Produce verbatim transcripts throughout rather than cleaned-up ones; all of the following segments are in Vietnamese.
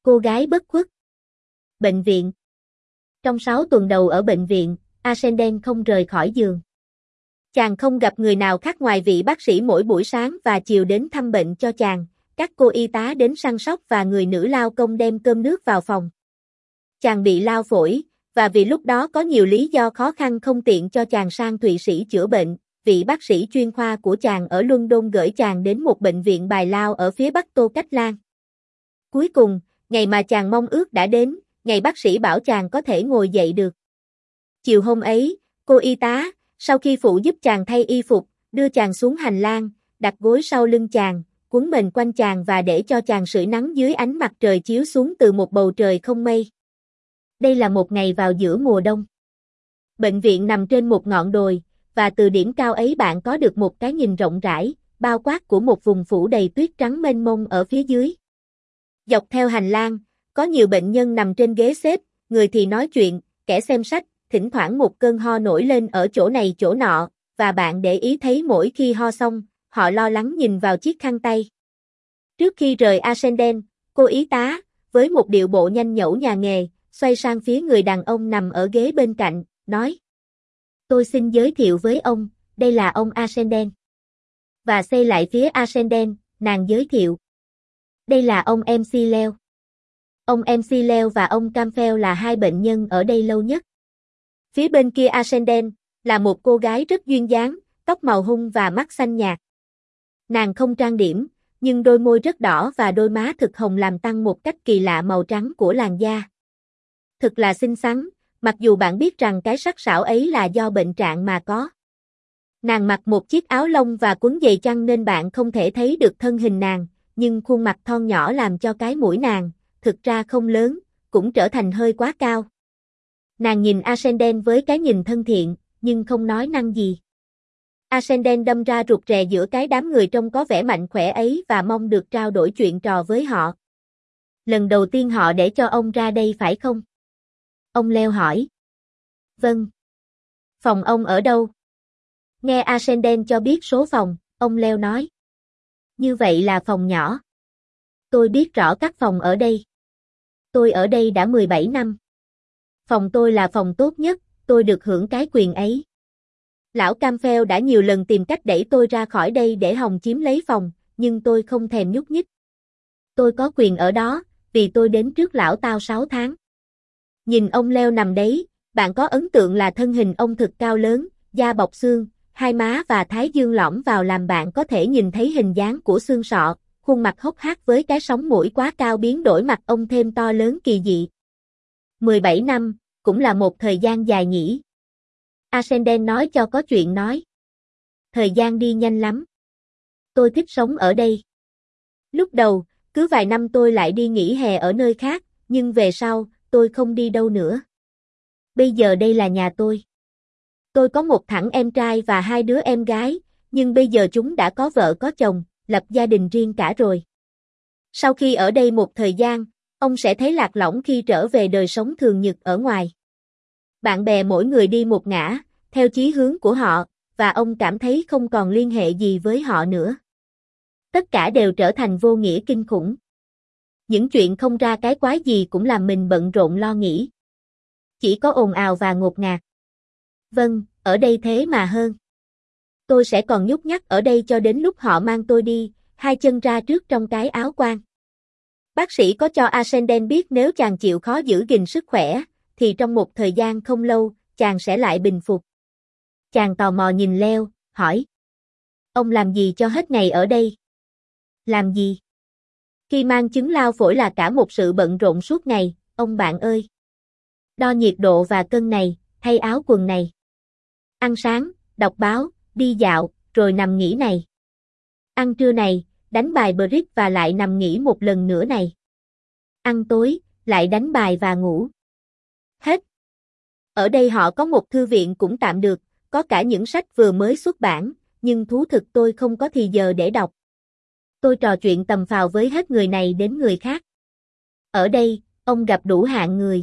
Cô gái bất khuất. Bệnh viện. Trong sáu tuần đầu ở bệnh viện, Ascendant không rời khỏi giường. Chàng không gặp người nào khác ngoài vị bác sĩ mỗi buổi sáng và chiều đến thăm bệnh cho chàng, các cô y tá đến săn sóc và người nữ lao công đem cơm nước vào phòng. Chàng bị lao phổi, và vì lúc đó có nhiều lý do khó khăn không tiện cho chàng sang Thụy Sĩ chữa bệnh, vị bác sĩ chuyên khoa của chàng ở London gửi chàng đến một bệnh viện bài lao ở phía Bắc Tô Cách Lan. Cuối cùng, ngày mà chàng mong ước đã đến, ngày bác sĩ bảo chàng có thể ngồi dậy được. Chiều hôm ấy, cô y tá, sau khi phụ giúp chàng thay y phục, đưa chàng xuống hành lang, đặt gối sau lưng chàng, quấn mền quanh chàng và để cho chàng sưởi nắng dưới ánh mặt trời chiếu xuống từ một bầu trời không mây. Đây là một ngày vào giữa mùa đông. Bệnh viện nằm trên một ngọn đồi, và từ điểm cao ấy bạn có được một cái nhìn rộng rãi, bao quát của một vùng phủ đầy tuyết trắng mênh mông ở phía dưới. Dọc theo hành lang, có nhiều bệnh nhân nằm trên ghế xếp, người thì nói chuyện, kẻ xem sách, thỉnh thoảng một cơn ho nổi lên ở chỗ này chỗ nọ, và bạn để ý thấy mỗi khi ho xong, họ lo lắng nhìn vào chiếc khăn tay. Trước khi rời Ascendant, cô y tá, với một điệu bộ nhanh nhẩu nhà nghề, xoay sang phía người đàn ông nằm ở ghế bên cạnh, nói: "Tôi xin giới thiệu với ông, đây là ông Ascendant." Và xoay lại phía Ascendant, nàng giới thiệu: "Đây là ông em xê Leo." Ông em xê Leo và ông Campbell là hai bệnh nhân ở đây lâu nhất. Phía bên kia Ascendant, là một cô gái rất duyên dáng, tóc màu hung và mắt xanh nhạt. Nàng không trang điểm, nhưng đôi môi rất đỏ và đôi má thực hồng làm tăng một cách kỳ lạ màu trắng của làn da. Thực là xinh xắn, mặc dù bạn biết rằng cái sắc sảo ấy là do bệnh trạng mà có. Nàng mặc một chiếc áo lông và quấn giày chăn nên bạn không thể thấy được thân hình nàng, nhưng khuôn mặt thon nhỏ làm cho cái mũi nàng, thực ra không lớn, cũng trở thành hơi quá cao. Nàng nhìn Ascendant với cái nhìn thân thiện, nhưng không nói năng gì. Ascendant đâm ra rụt rè giữa cái đám người trông có vẻ mạnh khỏe ấy và mong được trao đổi chuyện trò với họ. "Lần đầu tiên họ để cho ông ra đây phải không?" Ông Leo hỏi. "Vâng." "Phòng ông ở đâu?" Nghe Ascendant cho biết số phòng, ông Leo nói. "Như vậy là phòng nhỏ. Tôi biết rõ các phòng ở đây. Tôi ở đây đã mười bảy năm. Phòng tôi là phòng tốt nhất, tôi được hưởng cái quyền ấy. Lão Campbell đã nhiều lần tìm cách đẩy tôi ra khỏi đây để hòng chiếm lấy phòng, nhưng tôi không thèm nhúc nhích. Tôi có quyền ở đó, vì tôi đến trước lão tao sáu tháng. Nhìn ông Leo nằm đấy, bạn có ấn tượng là thân hình ông thực cao lớn, da bọc xương, hai má và thái dương lõm vào làm bạn có thể nhìn thấy hình dáng của xương sọ, khuôn mặt hốc hác với cái sống mũi quá cao biến đổi mặt ông thêm to lớn kỳ dị. mười bảy năm, cũng là một thời gian dài nhỉ." Ascendant nói cho có chuyện nói. "Thời gian đi nhanh lắm. Tôi thích sống ở đây. Lúc đầu, cứ vài năm tôi lại đi nghỉ hè ở nơi khác, nhưng về sau, tôi không đi đâu nữa. Bây giờ đây là nhà tôi. Tôi có một thằng em trai và hai đứa em gái, nhưng bây giờ chúng đã có vợ có chồng, lập gia đình riêng cả rồi. Sau khi ở đây một thời gian, ông sẽ thấy lạc lõng khi trở về đời sống thường nhật ở ngoài. Bạn bè mỗi người đi một ngả, theo chí hướng của họ, và ông cảm thấy không còn liên hệ gì với họ nữa. Tất cả đều trở thành vô nghĩa kinh khủng. Những chuyện không ra cái quái gì cũng làm mình bận rộn lo nghĩ. Chỉ có ồn ào và ngột ngạt. Vâng, ở đây thế mà hơn. Tôi sẽ còn nhúc nhắc ở đây cho đến lúc họ mang tôi đi, hai chân ra trước trong cái áo quan." Bác sĩ có cho Ascendant biết nếu chàng chịu khó giữ gìn sức khỏe, thì trong một thời gian không lâu, chàng sẽ lại bình phục. Chàng tò mò nhìn Leo, hỏi. "Ông làm gì cho hết ngày ở đây?" "Làm gì? Khi mang chứng lao phổi là cả một sự bận rộn suốt ngày, ông bạn ơi. Đo nhiệt độ và cân này, thay áo quần này. Ăn sáng, đọc báo, đi dạo, rồi nằm nghỉ này. Ăn trưa này, đánh bài bridge và lại nằm nghỉ một lần nữa này. Ăn tối, lại đánh bài và ngủ. Hết. Ở đây họ có một thư viện cũng tạm được, có cả những sách vừa mới xuất bản, nhưng thú thực tôi không có thì giờ để đọc. Tôi trò chuyện tầm phào với hết người này đến người khác. Ở đây, ông gặp đủ hạng người.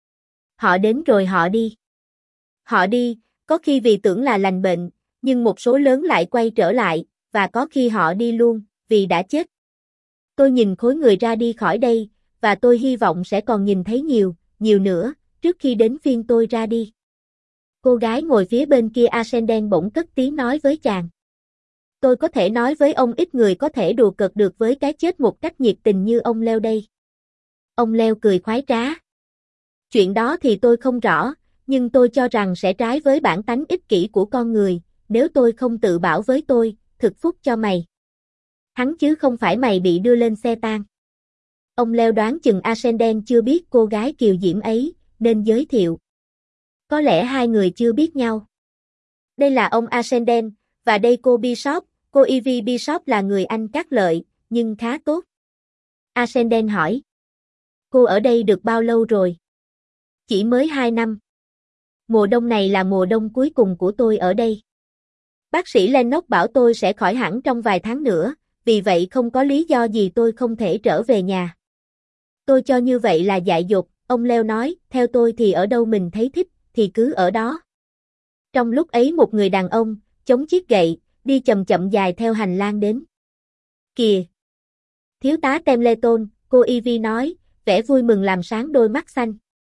Họ đến rồi họ đi. Họ đi, có khi vì tưởng là lành bệnh, nhưng một số lớn lại quay trở lại, và có khi họ đi luôn, vì đã chết. Tôi nhìn khối người ra đi khỏi đây, và tôi hy vọng sẽ còn nhìn thấy nhiều, nhiều nữa, trước khi đến phiên tôi ra đi. Cô gái ngồi phía bên kia Ascendant bỗng cất tiếng nói với chàng. Tôi có thể nói với ông ít người có thể đùa cợt được với cái chết một cách nhiệt tình như ông Leo đây. Ông Leo cười khoái trá. Chuyện đó thì tôi không rõ, nhưng tôi cho rằng sẽ trái với bản tánh ích kỷ của con người, nếu tôi không tự bảo với tôi, thực phúc cho mày. Hắn chứ không phải mày bị đưa lên xe tang. Ông Leo đoán chừng Ascendant chưa biết cô gái kiều diễm ấy, nên giới thiệu. Có lẽ hai người chưa biết nhau. Đây là ông Ascendant, và đây cô Bishop, cô Ivy Bishop là người Anh cát lợi, nhưng khá tốt. Ascendant hỏi. Cô ở đây được bao lâu rồi? Chỉ mới hai năm. Mùa đông này là mùa đông cuối cùng của tôi ở đây. Bác sĩ Lennox bảo tôi sẽ khỏi hẳn trong vài tháng nữa, vì vậy không có lý do gì tôi không thể trở về nhà. Tôi cho như vậy là dại dột, ông Leo nói, theo tôi thì ở đâu mình thấy thích, thì cứ ở đó. Trong lúc ấy một người đàn ông, chống chiếc gậy, đi chậm chậm dài theo hành lang đến. Kìa! Thiếu tá Templeton, cô Ivy nói, vẻ vui mừng làm sáng đôi mắt xanh.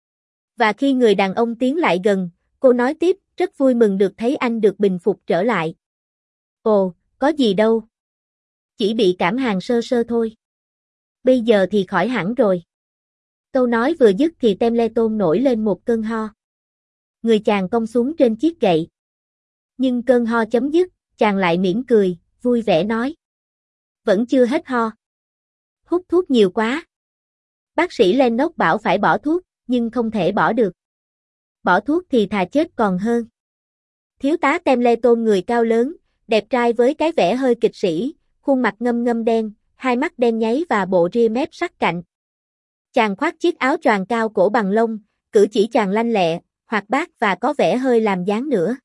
Và khi người đàn ông tiến lại gần, cô nói tiếp, rất vui mừng được thấy anh được bình phục trở lại. Ồ, có gì đâu. Chỉ bị cảm hàn sơ sơ thôi. Bây giờ thì khỏi hẳn rồi. Câu nói vừa dứt thì Templeton nổi lên một cơn ho. Người chàng cong xuống trên chiếc gậy. Nhưng cơn ho chấm dứt, chàng lại mỉm cười, vui vẻ nói. Vẫn chưa hết ho. Hút thuốc nhiều quá. Bác sĩ Lennox bảo phải bỏ thuốc, nhưng không thể bỏ được. Bỏ thuốc thì thà chết còn hơn. Thiếu tá Templeton người cao lớn, đẹp trai với cái vẻ hơi kịch sĩ, khuôn mặt ngâm ngâm đen, hai mắt đen nháy và bộ ria mép sắc cạnh. Chàng khoác chiếc áo choàng cao cổ bằng lông, cử chỉ chàng lanh lẹ, hoạt bát và có vẻ hơi làm dáng nữa.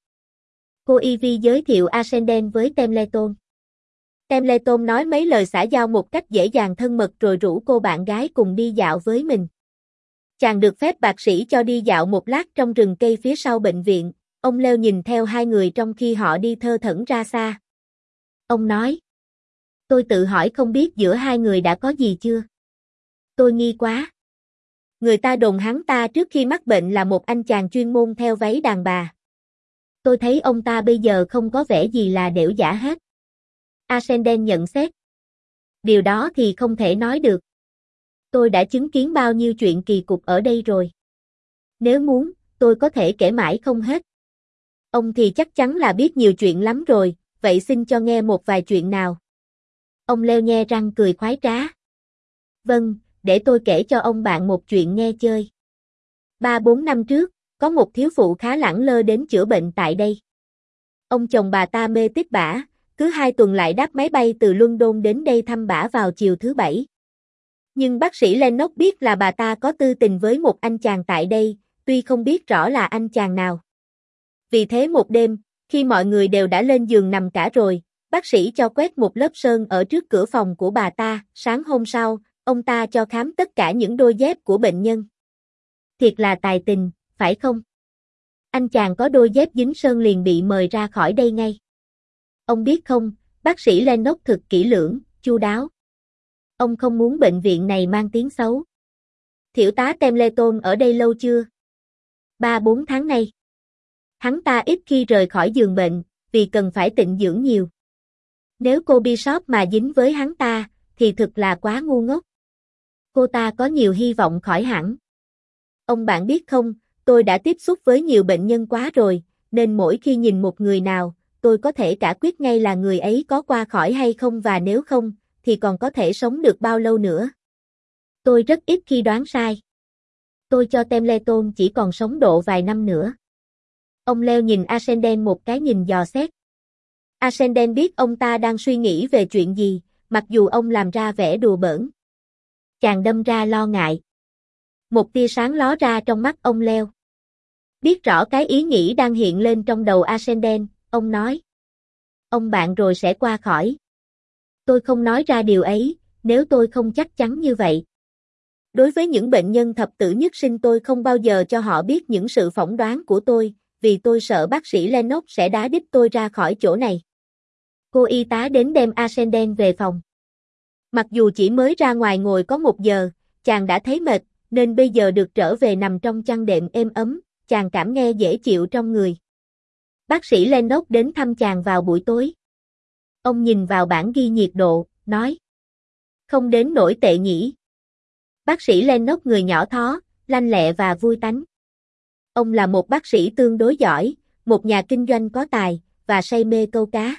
Cô Ivy giới thiệu Ascendant với Templeton. Templeton nói mấy lời xã giao một cách dễ dàng thân mật rồi rủ cô bạn gái cùng đi dạo với mình. Chàng được phép bác sĩ cho đi dạo một lát trong rừng cây phía sau bệnh viện, ông Leo nhìn theo hai người trong khi họ đi thơ thẩn ra xa. Ông nói, tôi tự hỏi không biết giữa hai người đã có gì chưa? Tôi nghi quá. Người ta đồn hắn ta trước khi mắc bệnh là một anh chàng chuyên môn theo váy đàn bà. Tôi thấy ông ta bây giờ không có vẻ gì là đểu giả hết. Ascendant nhận xét. Điều đó thì không thể nói được. Tôi đã chứng kiến bao nhiêu chuyện kỳ cục ở đây rồi. Nếu muốn, tôi có thể kể mãi không hết. Ông thì chắc chắn là biết nhiều chuyện lắm rồi, vậy xin cho nghe một vài chuyện nào. Ông Leo nhe răng cười khoái trá. Vâng, để tôi kể cho ông bạn một chuyện nghe chơi. Ba bốn năm trước, có một thiếu phụ khá lẳng lơ đến chữa bệnh tại đây. Ông chồng bà ta mê tít bả, cứ hai tuần lại đáp máy bay từ London đến đây thăm bả vào chiều thứ bảy. Nhưng bác sĩ Lennox biết là bà ta có tư tình với một anh chàng tại đây, tuy không biết rõ là anh chàng nào. Vì thế một đêm, khi mọi người đều đã lên giường nằm cả rồi, bác sĩ cho quét một lớp sơn ở trước cửa phòng của bà ta, sáng hôm sau, ông ta cho khám tất cả những đôi dép của bệnh nhân. Thiệt là tài tình, phải không? Anh chàng có đôi dép dính sơn liền bị mời ra khỏi đây ngay. Ông biết không, bác sĩ Lennox thực kỹ lưỡng, chu đáo. Ông không muốn bệnh viện này mang tiếng xấu. Thiếu tá Templeton ở đây lâu chưa? Ba bốn tháng nay. Hắn ta ít khi rời khỏi giường bệnh, vì cần phải tịnh dưỡng nhiều. Nếu cô Bishop mà dính với hắn ta, thì thực là quá ngu ngốc. Cô ta có nhiều hy vọng khỏi hẳn. Ông bạn biết không, tôi đã tiếp xúc với nhiều bệnh nhân quá rồi, nên mỗi khi nhìn một người nào, tôi có thể cả quyết ngay là người ấy có qua khỏi hay không và nếu không, thì còn có thể sống được bao lâu nữa. Tôi rất ít khi đoán sai. Tôi cho Templeton chỉ còn sống độ vài năm nữa. Ông Leo nhìn Ascendant một cái nhìn dò xét. Ascendant biết ông ta đang suy nghĩ về chuyện gì, mặc dù ông làm ra vẻ đùa bỡn. Chàng đâm ra lo ngại. Một tia sáng ló ra trong mắt ông Leo. Biết rõ cái ý nghĩ đang hiện lên trong đầu Ascendant, ông nói. Ông bạn rồi sẽ qua khỏi. Tôi không nói ra điều ấy, nếu tôi không chắc chắn như vậy. Đối với những bệnh nhân thập tử nhất sinh tôi không bao giờ cho họ biết những sự phỏng đoán của tôi, vì tôi sợ bác sĩ Lennox sẽ đá đít tôi ra khỏi chỗ này. Cô y tá đến đem Ascendant về phòng. Mặc dù chỉ mới ra ngoài ngồi có một giờ, chàng đã thấy mệt, nên bây giờ được trở về nằm trong chăn đệm êm ấm, chàng cảm nghe dễ chịu trong người. Bác sĩ Lennox đến thăm chàng vào buổi tối. Ông nhìn vào bảng ghi nhiệt độ, nói. Không đến nỗi tệ nhỉ. Bác sĩ Lennox người nhỏ thó, lanh lẹ và vui tánh. Ông là một bác sĩ tương đối giỏi, một nhà kinh doanh có tài, và say mê câu cá.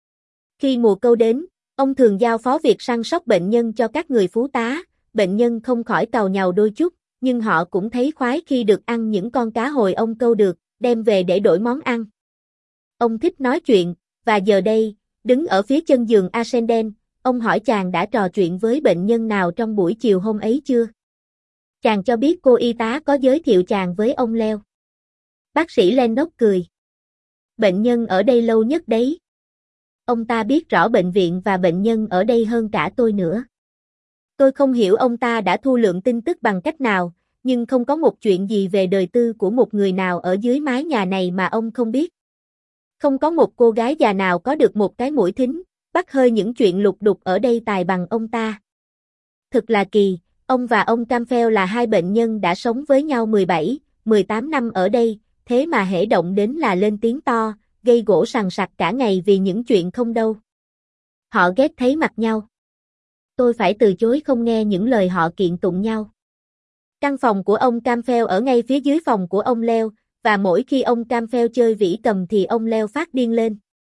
Khi mùa câu đến, ông thường giao phó việc săn sóc bệnh nhân cho các người phú tá, bệnh nhân không khỏi càu nhàu đôi chút, nhưng họ cũng thấy khoái khi được ăn những con cá hồi ông câu được, đem về để đổi món ăn. Ông thích nói chuyện, và giờ đây, đứng ở phía chân giường Ascendant, ông hỏi chàng đã trò chuyện với bệnh nhân nào trong buổi chiều hôm ấy chưa? Chàng cho biết cô y tá có giới thiệu chàng với ông Leo. Bác sĩ Lennox cười. Bệnh nhân ở đây lâu nhất đấy. Ông ta biết rõ bệnh viện và bệnh nhân ở đây hơn cả tôi nữa. Tôi không hiểu ông ta đã thu lượm tin tức bằng cách nào, nhưng không có một chuyện gì về đời tư của một người nào ở dưới mái nhà này mà ông không biết. Không có một cô gái già nào có được một cái mũi thính, bắt hơi những chuyện lục đục ở đây tài bằng ông ta. Thực là kỳ, ông và ông Campbell là hai bệnh nhân đã sống với nhau mười bảy, mười tám năm ở đây, thế mà hễ động đến là lên tiếng to, gây gổ sằng sặc cả ngày vì những chuyện không đâu. Họ ghét thấy mặt nhau. Tôi phải từ chối không nghe những lời họ kiện tụng nhau. Căn phòng của ông Campbell ở ngay phía dưới phòng của ông Leo, và mỗi khi ông Campbell chơi vĩ cầm thì ông Leo phát điên lên.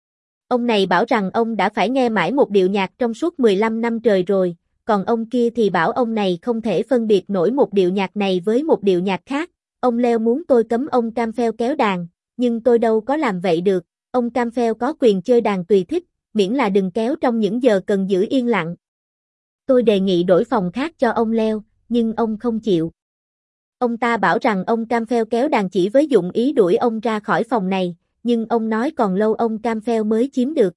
Ông này bảo rằng ông đã phải nghe mãi một điệu nhạc trong suốt mười lăm năm trời rồi, còn ông kia thì bảo ông này không thể phân biệt nổi một điệu nhạc này với một điệu nhạc khác. Ông Leo muốn tôi cấm ông Campbell kéo đàn, nhưng tôi đâu có làm vậy được, ông Campbell có quyền chơi đàn tùy thích, miễn là đừng kéo trong những giờ cần giữ yên lặng. Tôi đề nghị đổi phòng khác cho ông Leo, nhưng ông không chịu. Ông ta bảo rằng ông Campbell kéo đàn chỉ với dụng ý đuổi ông ra khỏi phòng này, nhưng ông nói còn lâu ông Campbell mới chiếm được.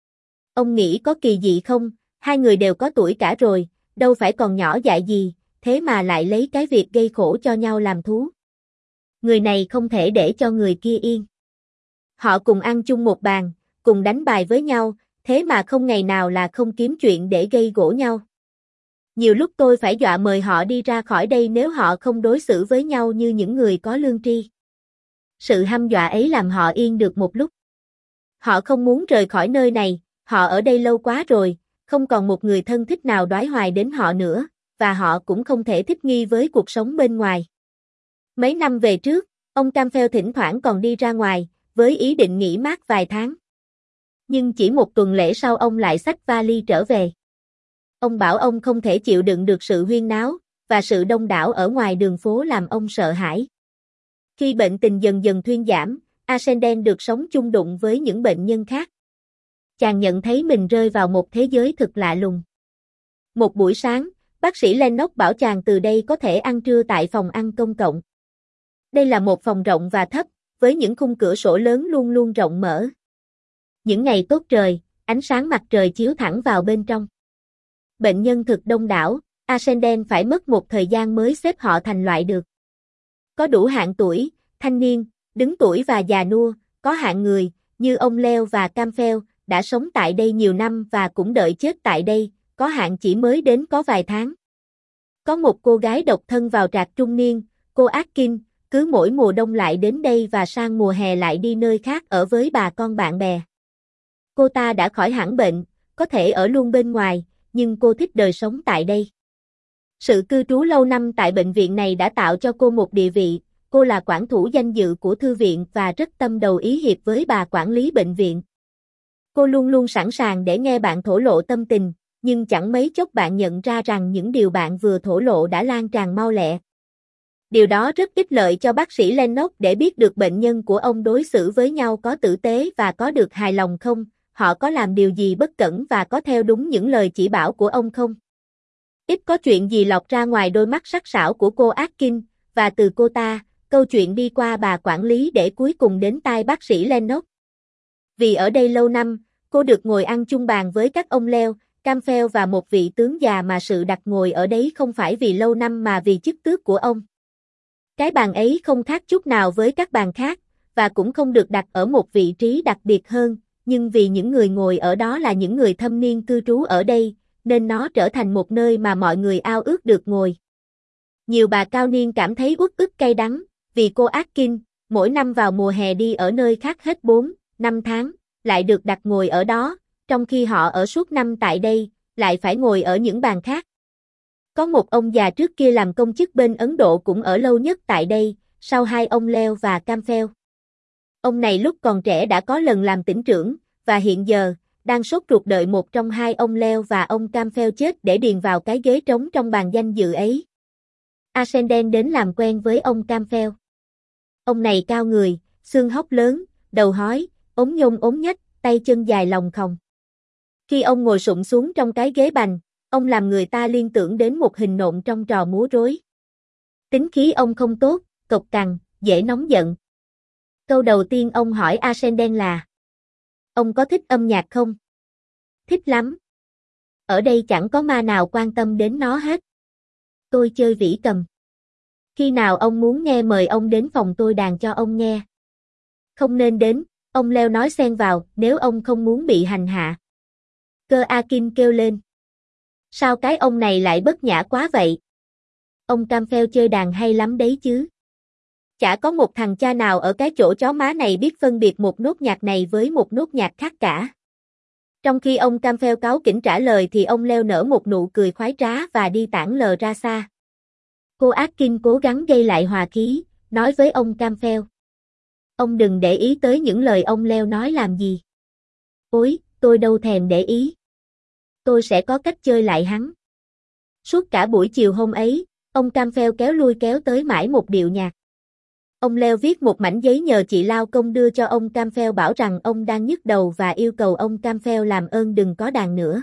Ông nghĩ có kỳ dị không, hai người đều có tuổi cả rồi, đâu phải còn nhỏ dại gì, thế mà lại lấy cái việc gây khổ cho nhau làm thú. Người này không thể để cho người kia yên. Họ cùng ăn chung một bàn, cùng đánh bài với nhau, thế mà không ngày nào là không kiếm chuyện để gây gổ nhau. Nhiều lúc tôi phải dọa mời họ đi ra khỏi đây nếu họ không đối xử với nhau như những người có lương tri. Sự hăm dọa ấy làm họ yên được một lúc. Họ không muốn rời khỏi nơi này, họ ở đây lâu quá rồi, không còn một người thân thích nào đoái hoài đến họ nữa, và họ cũng không thể thích nghi với cuộc sống bên ngoài. Mấy năm về trước, ông Campbell thỉnh thoảng còn đi ra ngoài, với ý định nghỉ mát vài tháng. Nhưng chỉ một tuần lễ sau ông lại xách vali trở về. Ông bảo ông không thể chịu đựng được sự huyên náo, và sự đông đảo ở ngoài đường phố làm ông sợ hãi. Khi bệnh tình dần dần thuyên giảm, Ascendant được sống chung đụng với những bệnh nhân khác. Chàng nhận thấy mình rơi vào một thế giới thực lạ lùng. Một buổi sáng, bác sĩ Lennox bảo chàng từ đây có thể ăn trưa tại phòng ăn công cộng. Đây là một phòng rộng và thấp, với những khung cửa sổ lớn luôn luôn rộng mở. Những ngày tốt trời, ánh sáng mặt trời chiếu thẳng vào bên trong. Bệnh nhân thực đông đảo, Ascendant phải mất một thời gian mới xếp họ thành loại được. Có đủ hạng tuổi, thanh niên, đứng tuổi và già nua, có hạng người, như ông Leo và Campbell, đã sống tại đây nhiều năm và cũng đợi chết tại đây, có hạng chỉ mới đến có vài tháng. Có một cô gái độc thân vào trạc trung niên, cô Atkin, cứ mỗi mùa đông lại đến đây và sang mùa hè lại đi nơi khác ở với bà con bạn bè. Cô ta đã khỏi hẳn bệnh, có thể ở luôn bên ngoài, nhưng cô thích đời sống tại đây. Sự cư trú lâu năm tại bệnh viện này đã tạo cho cô một địa vị, cô là quản thủ danh dự của thư viện và rất tâm đầu ý hiệp với bà quản lý bệnh viện. Cô luôn luôn sẵn sàng để nghe bạn thổ lộ tâm tình, nhưng chẳng mấy chốc bạn nhận ra rằng những điều bạn vừa thổ lộ đã lan tràn mau lẹ. Điều đó rất ích lợi cho bác sĩ Lennox để biết được bệnh nhân của ông đối xử với nhau có tử tế và có được hài lòng không, họ có làm điều gì bất cẩn và có theo đúng những lời chỉ bảo của ông không. Ít có chuyện gì lọt ra ngoài đôi mắt sắc sảo của cô Atkin, và từ cô ta, câu chuyện đi qua bà quản lý để cuối cùng đến tai bác sĩ Lennox. Vì ở đây lâu năm, cô được ngồi ăn chung bàn với các ông Leo, Campbell và một vị tướng già mà sự đặt ngồi ở đấy không phải vì lâu năm mà vì chức tước của ông. Cái bàn ấy không khác chút nào với các bàn khác, và cũng không được đặt ở một vị trí đặc biệt hơn, nhưng vì những người ngồi ở đó là những người thâm niên cư trú ở đây, nên nó trở thành một nơi mà mọi người ao ước được ngồi. Nhiều bà cao niên cảm thấy uất ức cay đắng, vì cô Atkin, mỗi năm vào mùa hè đi ở nơi khác hết bốn, năm tháng, lại được đặt ngồi ở đó, trong khi họ ở suốt năm tại đây, lại phải ngồi ở những bàn khác. Có một ông già trước kia làm công chức bên Ấn Độ cũng ở lâu nhất tại đây, sau hai ông Leo và Campbell. Ông này lúc còn trẻ đã có lần làm tỉnh trưởng, và hiện giờ, đang sốt ruột đợi một trong hai ông Leo và ông Campbell chết để điền vào cái ghế trống trong bàn danh dự ấy. Ascendant đến làm quen với ông Campbell. Ông này cao người, xương hốc lớn, đầu hói, ốm nhôm ốm nhách, tay chân dài lòng khòng. Khi ông ngồi sụp xuống trong cái ghế bành, ông làm người ta liên tưởng đến một hình nộm trong trò múa rối. Tính khí ông không tốt, cộc cằn, dễ nóng giận. Câu đầu tiên ông hỏi Ascendant là: ông có thích âm nhạc không? Thích lắm. Ở đây chẳng có ma nào quan tâm đến nó hết. Tôi chơi vĩ cầm. Khi nào ông muốn nghe mời ông đến phòng tôi đàn cho ông nghe. Không nên đến, ông Leo nói xen vào, nếu ông không muốn bị hành hạ. Cơ Akin kêu lên. Sao cái ông này lại bất nhã quá vậy? Ông Campbell chơi đàn hay lắm đấy chứ. Chả có một thằng cha nào ở cái chỗ chó má này biết phân biệt một nốt nhạc này với một nốt nhạc khác cả. Trong khi ông Campbell cáu kỉnh trả lời thì ông Leo nở một nụ cười khoái trá và đi tản lờ ra xa. Cô Atkin cố gắng gây lại hòa khí, nói với ông Campbell. Ông đừng để ý tới những lời ông Leo nói làm gì. Ôi, tôi đâu thèm để ý. Tôi sẽ có cách chơi lại hắn. Suốt cả buổi chiều hôm ấy, ông Campbell kéo lui kéo tới mãi một điệu nhạc. Ông Leo viết một mảnh giấy nhờ chị lao công đưa cho ông Campbell bảo rằng ông đang nhức đầu và yêu cầu ông Campbell làm ơn đừng có đàn nữa.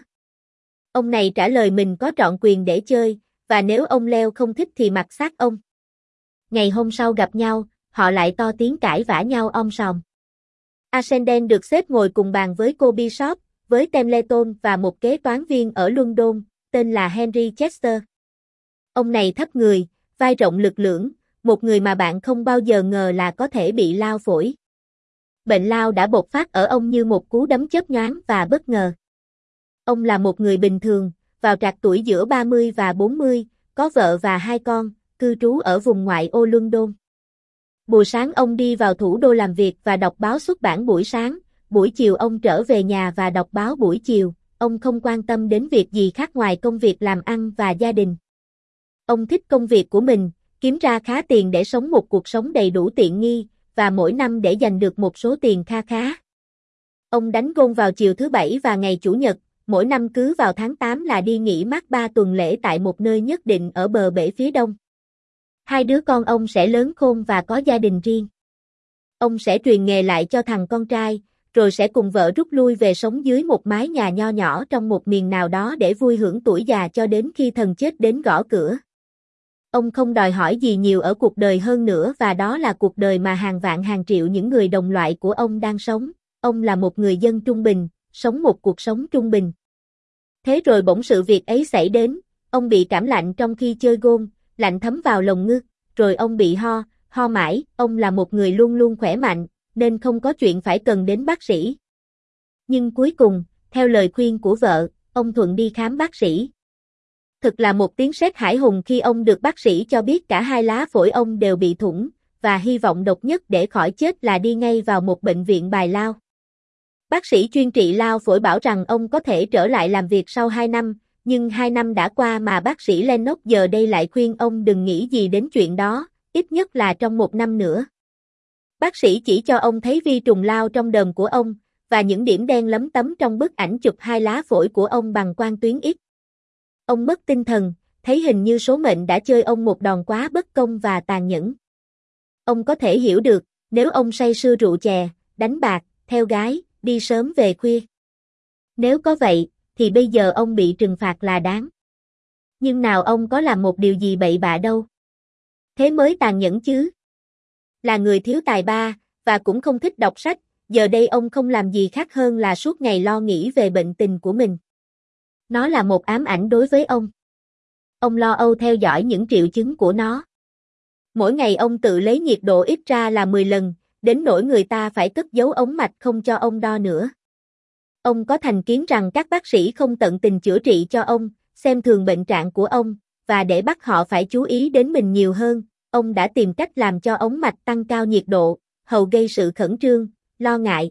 Ông này trả lời mình có trọn quyền để chơi, và nếu ông Leo không thích thì mặc xác ông. Ngày hôm sau gặp nhau, họ lại to tiếng cãi vã nhau om sòm. Ascendant được xếp ngồi cùng bàn với cô Bishop, với Templeton và một kế toán viên ở London, tên là Henry Chester. Ông này thấp người, vai rộng lực lưỡng, một người mà bạn không bao giờ ngờ là có thể bị lao phổi. Bệnh lao đã bộc phát ở ông như một cú đấm chớp nhoáng và bất ngờ. Ông là một người bình thường, vào trạc tuổi giữa ba mươi và bốn mươi, có vợ và hai con, cư trú ở vùng ngoại ô London. Buổi sáng ông đi vào thủ đô làm việc và đọc báo xuất bản buổi sáng, buổi chiều ông trở về nhà và đọc báo buổi chiều, ông không quan tâm đến việc gì khác ngoài công việc làm ăn và gia đình. Ông thích công việc của mình, kiếm ra khá tiền để sống một cuộc sống đầy đủ tiện nghi, và mỗi năm để dành được một số tiền kha khá. Ông đánh gôn vào chiều thứ bảy và ngày chủ nhật, mỗi năm cứ vào tháng tám là đi nghỉ mát ba tuần lễ tại một nơi nhất định ở bờ bể phía đông. Hai đứa con ông sẽ lớn khôn và có gia đình riêng. Ông sẽ truyền nghề lại cho thằng con trai, rồi sẽ cùng vợ rút lui về sống dưới một mái nhà nho nhỏ trong một miền nào đó để vui hưởng tuổi già cho đến khi thần chết đến gõ cửa. Ông không đòi hỏi gì nhiều ở cuộc đời hơn nữa và đó là cuộc đời mà hàng vạn hàng triệu những người đồng loại của ông đang sống. Ông là một người dân trung bình, sống một cuộc sống trung bình. Thế rồi bỗng sự việc ấy xảy đến, ông bị cảm lạnh trong khi chơi gôn, lạnh thấm vào lồng ngực, rồi ông bị ho, ho mãi, ông là một người luôn luôn khỏe mạnh, nên không có chuyện phải cần đến bác sĩ. Nhưng cuối cùng, theo lời khuyên của vợ, ông thuận đi khám bác sĩ. Thực là một tiếng sét hãi hùng khi ông được bác sĩ cho biết cả hai lá phổi ông đều bị thủng, và hy vọng độc nhất để khỏi chết là đi ngay vào một bệnh viện bài lao. Bác sĩ chuyên trị lao phổi bảo rằng ông có thể trở lại làm việc sau hai năm, nhưng hai năm đã qua mà bác sĩ Lennox giờ đây lại khuyên ông đừng nghĩ gì đến chuyện đó, ít nhất là trong một năm nữa. Bác sĩ chỉ cho ông thấy vi trùng lao trong đờm của ông, và những điểm đen lấm tấm trong bức ảnh chụp hai lá phổi của ông bằng quang tuyến X. Ông mất tinh thần, thấy hình như số mệnh đã chơi ông một đòn quá bất công và tàn nhẫn. Ông có thể hiểu được, nếu ông say sưa rượu chè, đánh bạc, theo gái, đi sớm về khuya. Nếu có vậy, thì bây giờ ông bị trừng phạt là đáng. Nhưng nào ông có làm một điều gì bậy bạ đâu. Thế mới tàn nhẫn chứ. Là người thiếu tài ba, và cũng không thích đọc sách, giờ đây ông không làm gì khác hơn là suốt ngày lo nghĩ về bệnh tình của mình. Nó là một ám ảnh đối với ông. Ông lo âu theo dõi những triệu chứng của nó. Mỗi ngày ông tự lấy nhiệt độ ít ra là mười lần, đến nỗi người ta phải cất giấu ống mạch không cho ông đo nữa. Ông có thành kiến rằng các bác sĩ không tận tình chữa trị cho ông, xem thường bệnh trạng của ông, và để bắt họ phải chú ý đến mình nhiều hơn, ông đã tìm cách làm cho ống mạch tăng cao nhiệt độ, hầu gây sự khẩn trương, lo ngại.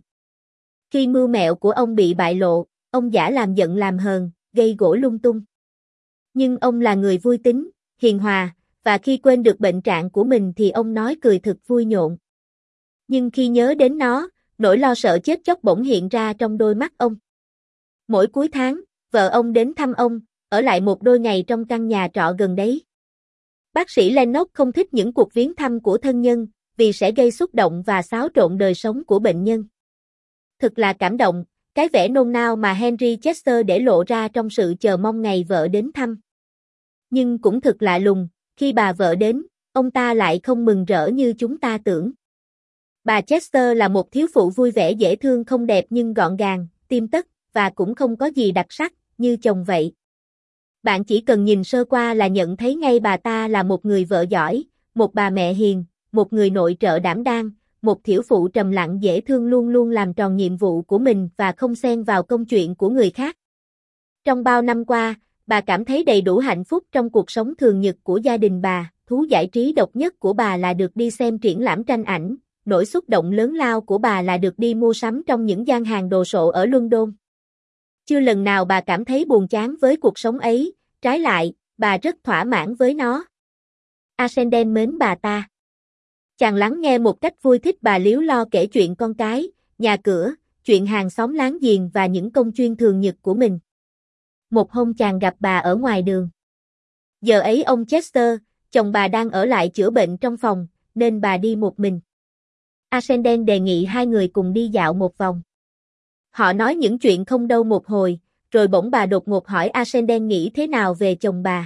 Khi mưu mẹo của ông bị bại lộ, ông giả làm giận làm hờn, gây gổ lung tung. Nhưng ông là người vui tính, hiền hòa, và khi quên được bệnh trạng của mình thì ông nói cười thực vui nhộn. Nhưng khi nhớ đến nó, nỗi lo sợ chết chóc bỗng hiện ra trong đôi mắt ông. Mỗi cuối tháng, vợ ông đến thăm ông, ở lại một đôi ngày trong căn nhà trọ gần đấy. Bác sĩ Lennox không thích những cuộc viếng thăm của thân nhân, vì sẽ gây xúc động và xáo trộn đời sống của bệnh nhân. Thực là cảm động, cái vẻ nôn nao mà Henry Chester để lộ ra trong sự chờ mong ngày vợ đến thăm. Nhưng cũng thực lạ lùng, khi bà vợ đến, ông ta lại không mừng rỡ như chúng ta tưởng. Bà Chester là một thiếu phụ vui vẻ dễ thương không đẹp nhưng gọn gàng, tiêm tất, và cũng không có gì đặc sắc, như chồng vậy. Bạn chỉ cần nhìn sơ qua là nhận thấy ngay bà ta là một người vợ giỏi, một bà mẹ hiền, một người nội trợ đảm đang, một thiểu phụ trầm lặng dễ thương luôn luôn làm tròn nhiệm vụ của mình và không xen vào công chuyện của người khác. Trong bao năm qua, bà cảm thấy đầy đủ hạnh phúc trong cuộc sống thường nhật của gia đình bà, thú giải trí độc nhất của bà là được đi xem triển lãm tranh ảnh, nỗi xúc động lớn lao của bà là được đi mua sắm trong những gian hàng đồ sộ ở London. Chưa lần nào bà cảm thấy buồn chán với cuộc sống ấy, trái lại, bà rất thỏa mãn với nó. Ascendant mến bà ta. Chàng lắng nghe một cách vui thích bà líu lo kể chuyện con cái, nhà cửa, chuyện hàng xóm láng giềng và những công chuyên thường nhật của mình. Một hôm chàng gặp bà ở ngoài đường. Giờ ấy ông Chester, chồng bà đang ở lại chữa bệnh trong phòng, nên bà đi một mình. Ascendant đề nghị hai người cùng đi dạo một vòng. Họ nói những chuyện không đâu một hồi, rồi bỗng bà đột ngột hỏi Ascendant nghĩ thế nào về chồng bà.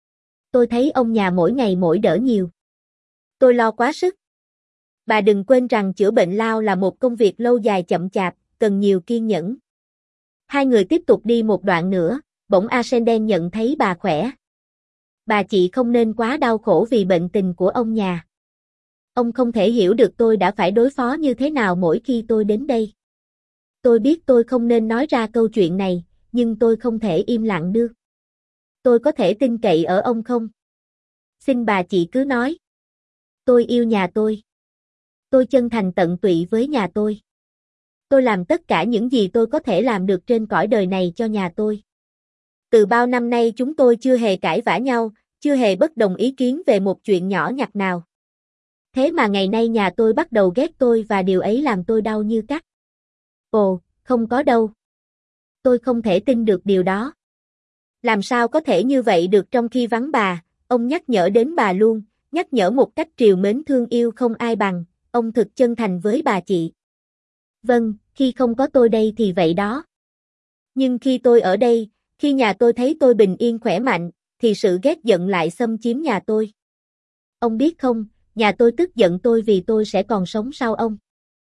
Tôi thấy ông nhà mỗi ngày mỗi đỡ nhiều. Tôi lo quá sức. Bà đừng quên rằng chữa bệnh lao là một công việc lâu dài chậm chạp, cần nhiều kiên nhẫn. Hai người tiếp tục đi một đoạn nữa, bỗng Ascendant nhận thấy bà khỏe. Bà chị không nên quá đau khổ vì bệnh tình của ông nhà. Ông không thể hiểu được tôi đã phải đối phó như thế nào mỗi khi tôi đến đây. Tôi biết tôi không nên nói ra câu chuyện này, nhưng tôi không thể im lặng được. Tôi có thể tin cậy ở ông không? Xin bà chị cứ nói. Tôi yêu nhà tôi. Tôi chân thành tận tụy với nhà tôi. Tôi làm tất cả những gì tôi có thể làm được trên cõi đời này cho nhà tôi. Từ bao năm nay chúng tôi chưa hề cãi vã nhau, chưa hề bất đồng ý kiến về một chuyện nhỏ nhặt nào. Thế mà ngày nay nhà tôi bắt đầu ghét tôi và điều ấy làm tôi đau như cắt. Ồ, không có đâu. Tôi không thể tin được điều đó. Làm sao có thể như vậy được trong khi vắng bà, ông nhắc nhở đến bà luôn, nhắc nhở một cách trìu mến thương yêu không ai bằng, ông thực chân thành với bà chị. Vâng, khi không có tôi đây thì vậy đó. Nhưng khi tôi ở đây, khi nhà tôi thấy tôi bình yên khỏe mạnh, thì sự ghét giận lại xâm chiếm nhà tôi. Ông biết không, nhà tôi tức giận tôi vì tôi sẽ còn sống sau ông.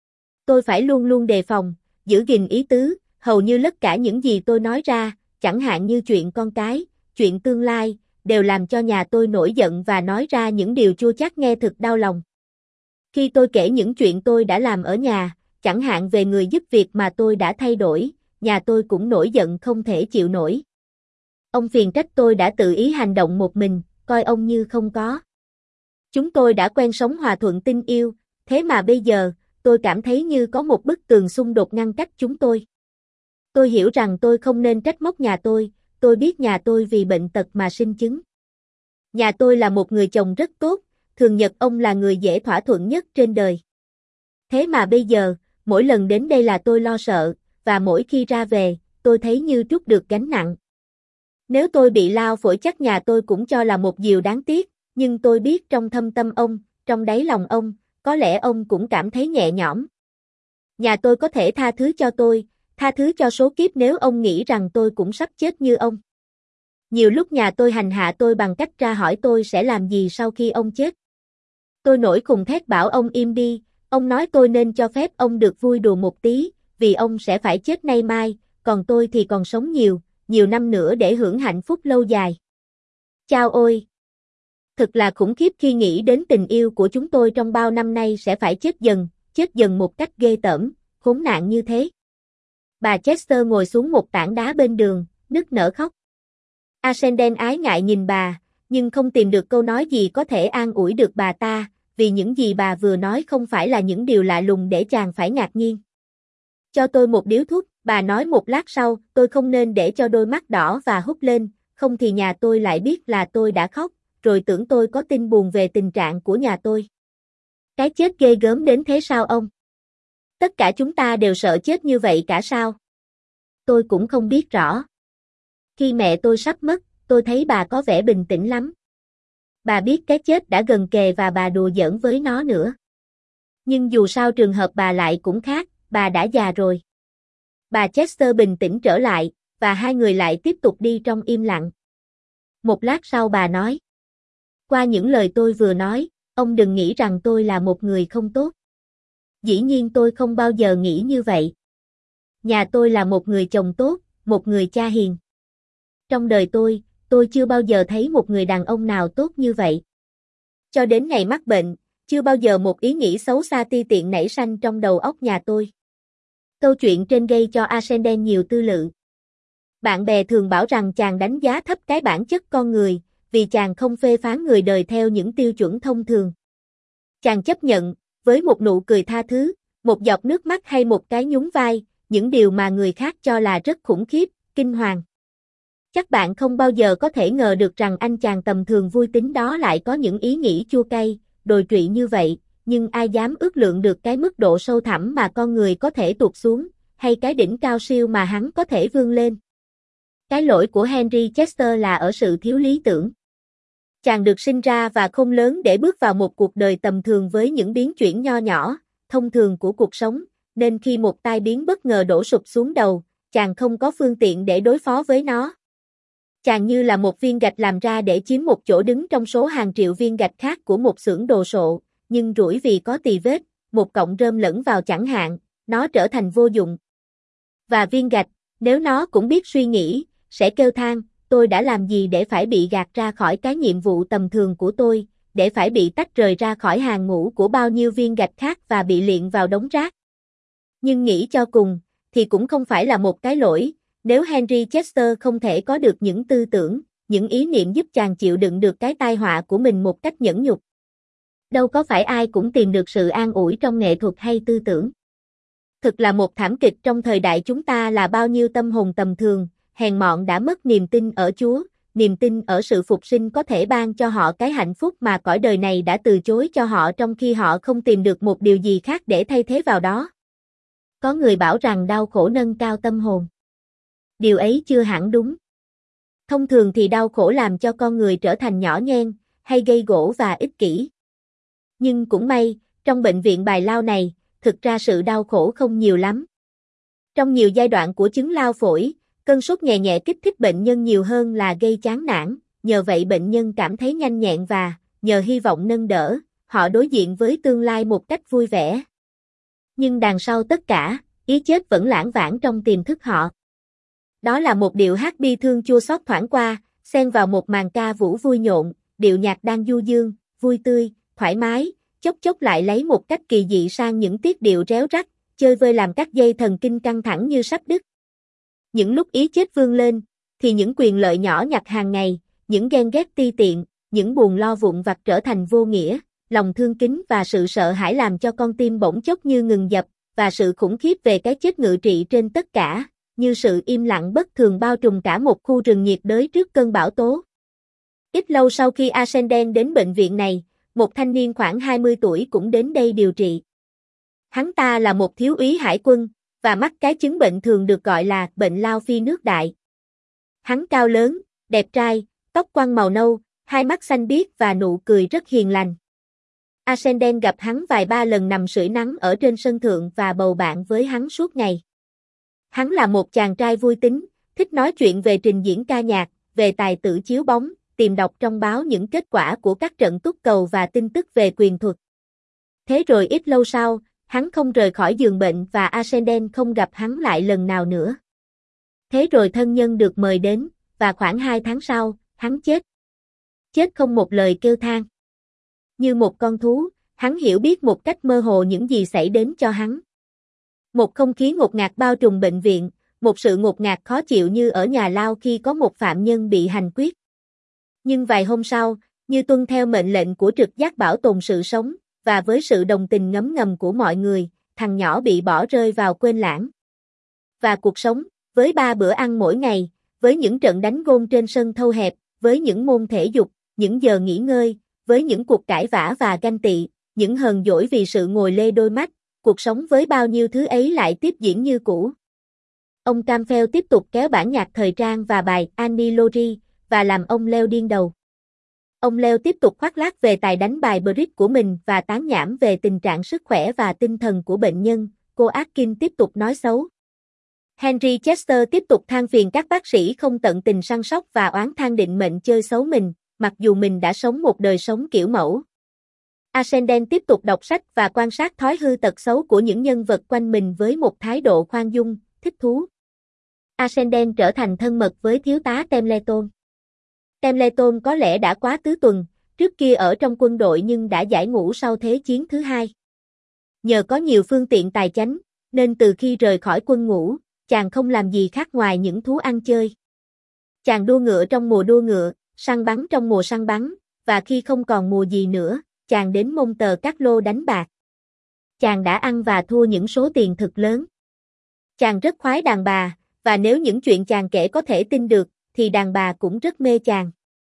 Tôi phải luôn luôn đề phòng, giữ gìn ý tứ, hầu như tất cả những gì tôi nói ra, chẳng hạn như chuyện con cái, chuyện tương lai, đều làm cho nhà tôi nổi giận và nói ra những điều chua chát nghe thực đau lòng. Khi tôi kể những chuyện tôi đã làm ở nhà, chẳng hạn về người giúp việc mà tôi đã thay đổi, nhà tôi cũng nổi giận không thể chịu nổi. Ông phiền trách tôi đã tự ý hành động một mình, coi ông như không có. Chúng tôi đã quen sống hòa thuận tình yêu, thế mà bây giờ, tôi cảm thấy như có một bức tường xung đột ngăn cách chúng tôi. Tôi hiểu rằng tôi không nên trách móc nhà tôi, tôi biết nhà tôi vì bệnh tật mà sinh chứng. Nhà tôi là một người chồng rất tốt, thường nhật ông là người dễ thỏa thuận nhất trên đời. Thế mà bây giờ, mỗi lần đến đây là tôi lo sợ, và mỗi khi ra về, tôi thấy như trút được gánh nặng. Nếu tôi bị lao phổi chắc nhà tôi cũng cho là một điều đáng tiếc, nhưng tôi biết trong thâm tâm ông, trong đáy lòng ông, có lẽ ông cũng cảm thấy nhẹ nhõm. Nhà tôi có thể tha thứ cho tôi, tha thứ cho số kiếp nếu ông nghĩ rằng tôi cũng sắp chết như ông. Nhiều lúc nhà tôi hành hạ tôi bằng cách tra hỏi tôi sẽ làm gì sau khi ông chết. Tôi nổi khùng thét bảo ông im đi, ông nói tôi nên cho phép ông được vui đùa một tí, vì ông sẽ phải chết nay mai, còn tôi thì còn sống nhiều, nhiều năm nữa để hưởng hạnh phúc lâu dài. Chao ôi! Thật là khủng khiếp khi nghĩ đến tình yêu của chúng tôi trong bao năm nay sẽ phải chết dần, chết dần một cách ghê tởm, khốn nạn như thế. Bà Chester ngồi xuống một tảng đá bên đường, nức nở khóc. Ascendant ái ngại nhìn bà, Nhưng không tìm được câu nói gì có thể an ủi được bà ta, vì những gì bà vừa nói không phải là những điều lạ lùng để chàng phải ngạc nhiên. Cho tôi một điếu thuốc, bà nói một lát sau, tôi không nên để cho đôi mắt đỏ và hút lên, không thì nhà tôi lại biết là tôi đã khóc, rồi tưởng tôi có tin buồn về tình trạng của nhà tôi. Cái chết ghê gớm đến thế sao ông? Tất cả chúng ta đều sợ chết như vậy cả sao? Tôi cũng không biết rõ. Khi mẹ tôi sắp mất, tôi thấy bà có vẻ bình tĩnh lắm. Bà biết cái chết đã gần kề và bà đùa giỡn với nó nữa. Nhưng dù sao trường hợp bà lại cũng khác, bà đã già rồi. Bà Chester bình tĩnh trở lại, và hai người lại tiếp tục đi trong im lặng. Một lát sau bà nói. Qua những lời tôi vừa nói, ông đừng nghĩ rằng tôi là một người không tốt. Dĩ nhiên tôi không bao giờ nghĩ như vậy. Nhà tôi là một người chồng tốt, một người cha hiền. Trong đời tôi, tôi chưa bao giờ thấy một người đàn ông nào tốt như vậy. Cho đến ngày mắc bệnh, chưa bao giờ một ý nghĩ xấu xa ti tiện nảy sanh trong đầu óc nhà tôi. Câu chuyện trên gây cho Ascendant nhiều tư lự. Bạn bè thường bảo rằng chàng đánh giá thấp cái bản chất con người, vì chàng không phê phán người đời theo những tiêu chuẩn thông thường. Chàng chấp nhận, với một nụ cười tha thứ, một giọt nước mắt hay một cái nhún vai, những điều mà người khác cho là rất khủng khiếp, kinh hoàng. Chắc bạn không bao giờ có thể ngờ được rằng anh chàng tầm thường vui tính đó lại có những ý nghĩ chua cay, đồi trụy như vậy, nhưng ai dám ước lượng được cái mức độ sâu thẳm mà con người có thể tụt xuống, hay cái đỉnh cao siêu mà hắn có thể vươn lên. Cái lỗi của Henry Chester là ở sự thiếu lý tưởng. Chàng được sinh ra và không lớn để bước vào một cuộc đời tầm thường với những biến chuyển nho nhỏ, thông thường của cuộc sống, nên khi một tai biến bất ngờ đổ sụp xuống đầu, chàng không có phương tiện để đối phó với nó. Chàng như là một viên gạch làm ra để chiếm một chỗ đứng trong số hàng triệu viên gạch khác của một xưởng đồ sộ, nhưng rủi vì có tì vết, một cọng rơm lẫn vào chẳng hạn, nó trở thành vô dụng. Và viên gạch, nếu nó cũng biết suy nghĩ, sẽ kêu than, tôi đã làm gì để phải bị gạt ra khỏi cái nhiệm vụ tầm thường của tôi, để phải bị tách rời ra khỏi hàng ngũ của bao nhiêu viên gạch khác và bị liệng vào đống rác. Nhưng nghĩ cho cùng, thì cũng không phải là một cái lỗi, nếu Henry Chester không thể có được những tư tưởng, những ý niệm giúp chàng chịu đựng được cái tai họa của mình một cách nhẫn nhục. Đâu có phải ai cũng tìm được sự an ủi trong nghệ thuật hay tư tưởng. Thực là một thảm kịch trong thời đại chúng ta là bao nhiêu tâm hồn tầm thường, hèn mọn đã mất niềm tin ở Chúa, niềm tin ở sự phục sinh có thể ban cho họ cái hạnh phúc mà cõi đời này đã từ chối cho họ trong khi họ không tìm được một điều gì khác để thay thế vào đó. Có người bảo rằng đau khổ nâng cao tâm hồn. Điều ấy chưa hẳn đúng. Thông thường thì đau khổ làm cho con người trở thành nhỏ nhen, hay gây gổ và ích kỷ. Nhưng cũng may, trong bệnh viện Bài Lao này, thực ra sự đau khổ không nhiều lắm. Trong nhiều giai đoạn của chứng lao phổi, cơn sốt nhẹ nhẹ kích thích bệnh nhân nhiều hơn là gây chán nản, nhờ vậy bệnh nhân cảm thấy nhanh nhẹn và, nhờ hy vọng nâng đỡ, họ đối diện với tương lai một cách vui vẻ. Nhưng đằng sau tất cả, ý chết vẫn lãng vảng trong tiềm thức họ. Đó là một điệu hát bi thương chua xót thoảng qua, xen vào một màn ca vũ vui nhộn, điệu nhạc đang du dương, vui tươi, thoải mái, chốc chốc lại lấy một cách kỳ dị sang những tiết điệu réo rắt, chơi vơi làm các dây thần kinh căng thẳng như sắp đứt. Những lúc ý chết vươn lên, thì những quyền lợi nhỏ nhặt hàng ngày, những ghen ghét ti tiện, những buồn lo vụn vặt trở thành vô nghĩa, lòng thương kính và sự sợ hãi làm cho con tim bỗng chốc như ngừng dập, và sự khủng khiếp về cái chết ngự trị trên tất cả, như sự im lặng bất thường bao trùm cả một khu rừng nhiệt đới trước cơn bão tố. Ít lâu sau khi Ascendant đến bệnh viện này, một thanh niên khoảng hai mươi tuổi cũng đến đây điều trị. Hắn ta là một thiếu úy hải quân, và mắc cái chứng bệnh thường được gọi là bệnh lao phi nước đại. Hắn cao lớn, đẹp trai, tóc quăn màu nâu, hai mắt xanh biếc và nụ cười rất hiền lành. Ascendant gặp hắn vài ba lần nằm sưởi nắng ở trên sân thượng và bầu bạn với hắn suốt ngày. Hắn là một chàng trai vui tính, thích nói chuyện về trình diễn ca nhạc, về tài tử chiếu bóng, tìm đọc trong báo những kết quả của các trận túc cầu và tin tức về quyền thuật. Thế rồi ít lâu sau, hắn không rời khỏi giường bệnh và Ascendant không gặp hắn lại lần nào nữa. Thế rồi thân nhân được mời đến, và khoảng hai tháng sau, hắn chết. Chết không một lời kêu than. Như một con thú, hắn hiểu biết một cách mơ hồ những gì xảy đến cho hắn. Một không khí ngột ngạt bao trùm bệnh viện, một sự ngột ngạt khó chịu như ở nhà lao khi có một phạm nhân bị hành quyết. Nhưng vài hôm sau, như tuân theo mệnh lệnh của trực giác bảo tồn sự sống, và với sự đồng tình ngấm ngầm của mọi người, thằng nhỏ bị bỏ rơi vào quên lãng. Và cuộc sống, với ba bữa ăn mỗi ngày, với những trận đánh gôn trên sân thâu hẹp, với những môn thể dục, những giờ nghỉ ngơi, với những cuộc cãi vã và ganh tị, những hờn dỗi vì sự ngồi lê đôi mắt, cuộc sống với bao nhiêu thứ ấy lại tiếp diễn như cũ. Ông Campbell tiếp tục kéo bản nhạc thời trang và bài Annie Laurie, và làm ông Leo điên đầu. Ông Leo tiếp tục khoác lác về tài đánh bài bridge của mình và tán nhảm về tình trạng sức khỏe và tinh thần của bệnh nhân. Cô Atkin tiếp tục nói xấu. Henry Chester tiếp tục than phiền các bác sĩ không tận tình săn sóc và oán than định mệnh chơi xấu mình, mặc dù mình đã sống một đời sống kiểu mẫu. Ascendant tiếp tục đọc sách và quan sát thói hư tật xấu của những nhân vật quanh mình với một thái độ khoan dung, thích thú. Ascendant trở thành thân mật với thiếu tá Templeton. Templeton có lẽ đã quá tứ tuần, trước kia ở trong quân đội nhưng đã giải ngũ sau Thế chiến thứ hai. Nhờ có nhiều phương tiện tài chánh, nên từ khi rời khỏi quân ngũ, chàng không làm gì khác ngoài những thú ăn chơi. Chàng đua ngựa trong mùa đua ngựa, săn bắn trong mùa săn bắn, và khi không còn mùa gì nữa, chàng đến Monte Carlo đánh bạc. Chàng đã ăn và thua những số tiền thực lớn. Chàng rất khoái đàn bà, và nếu những chuyện chàng kể có thể tin được, thì đàn bà cũng rất mê chàng.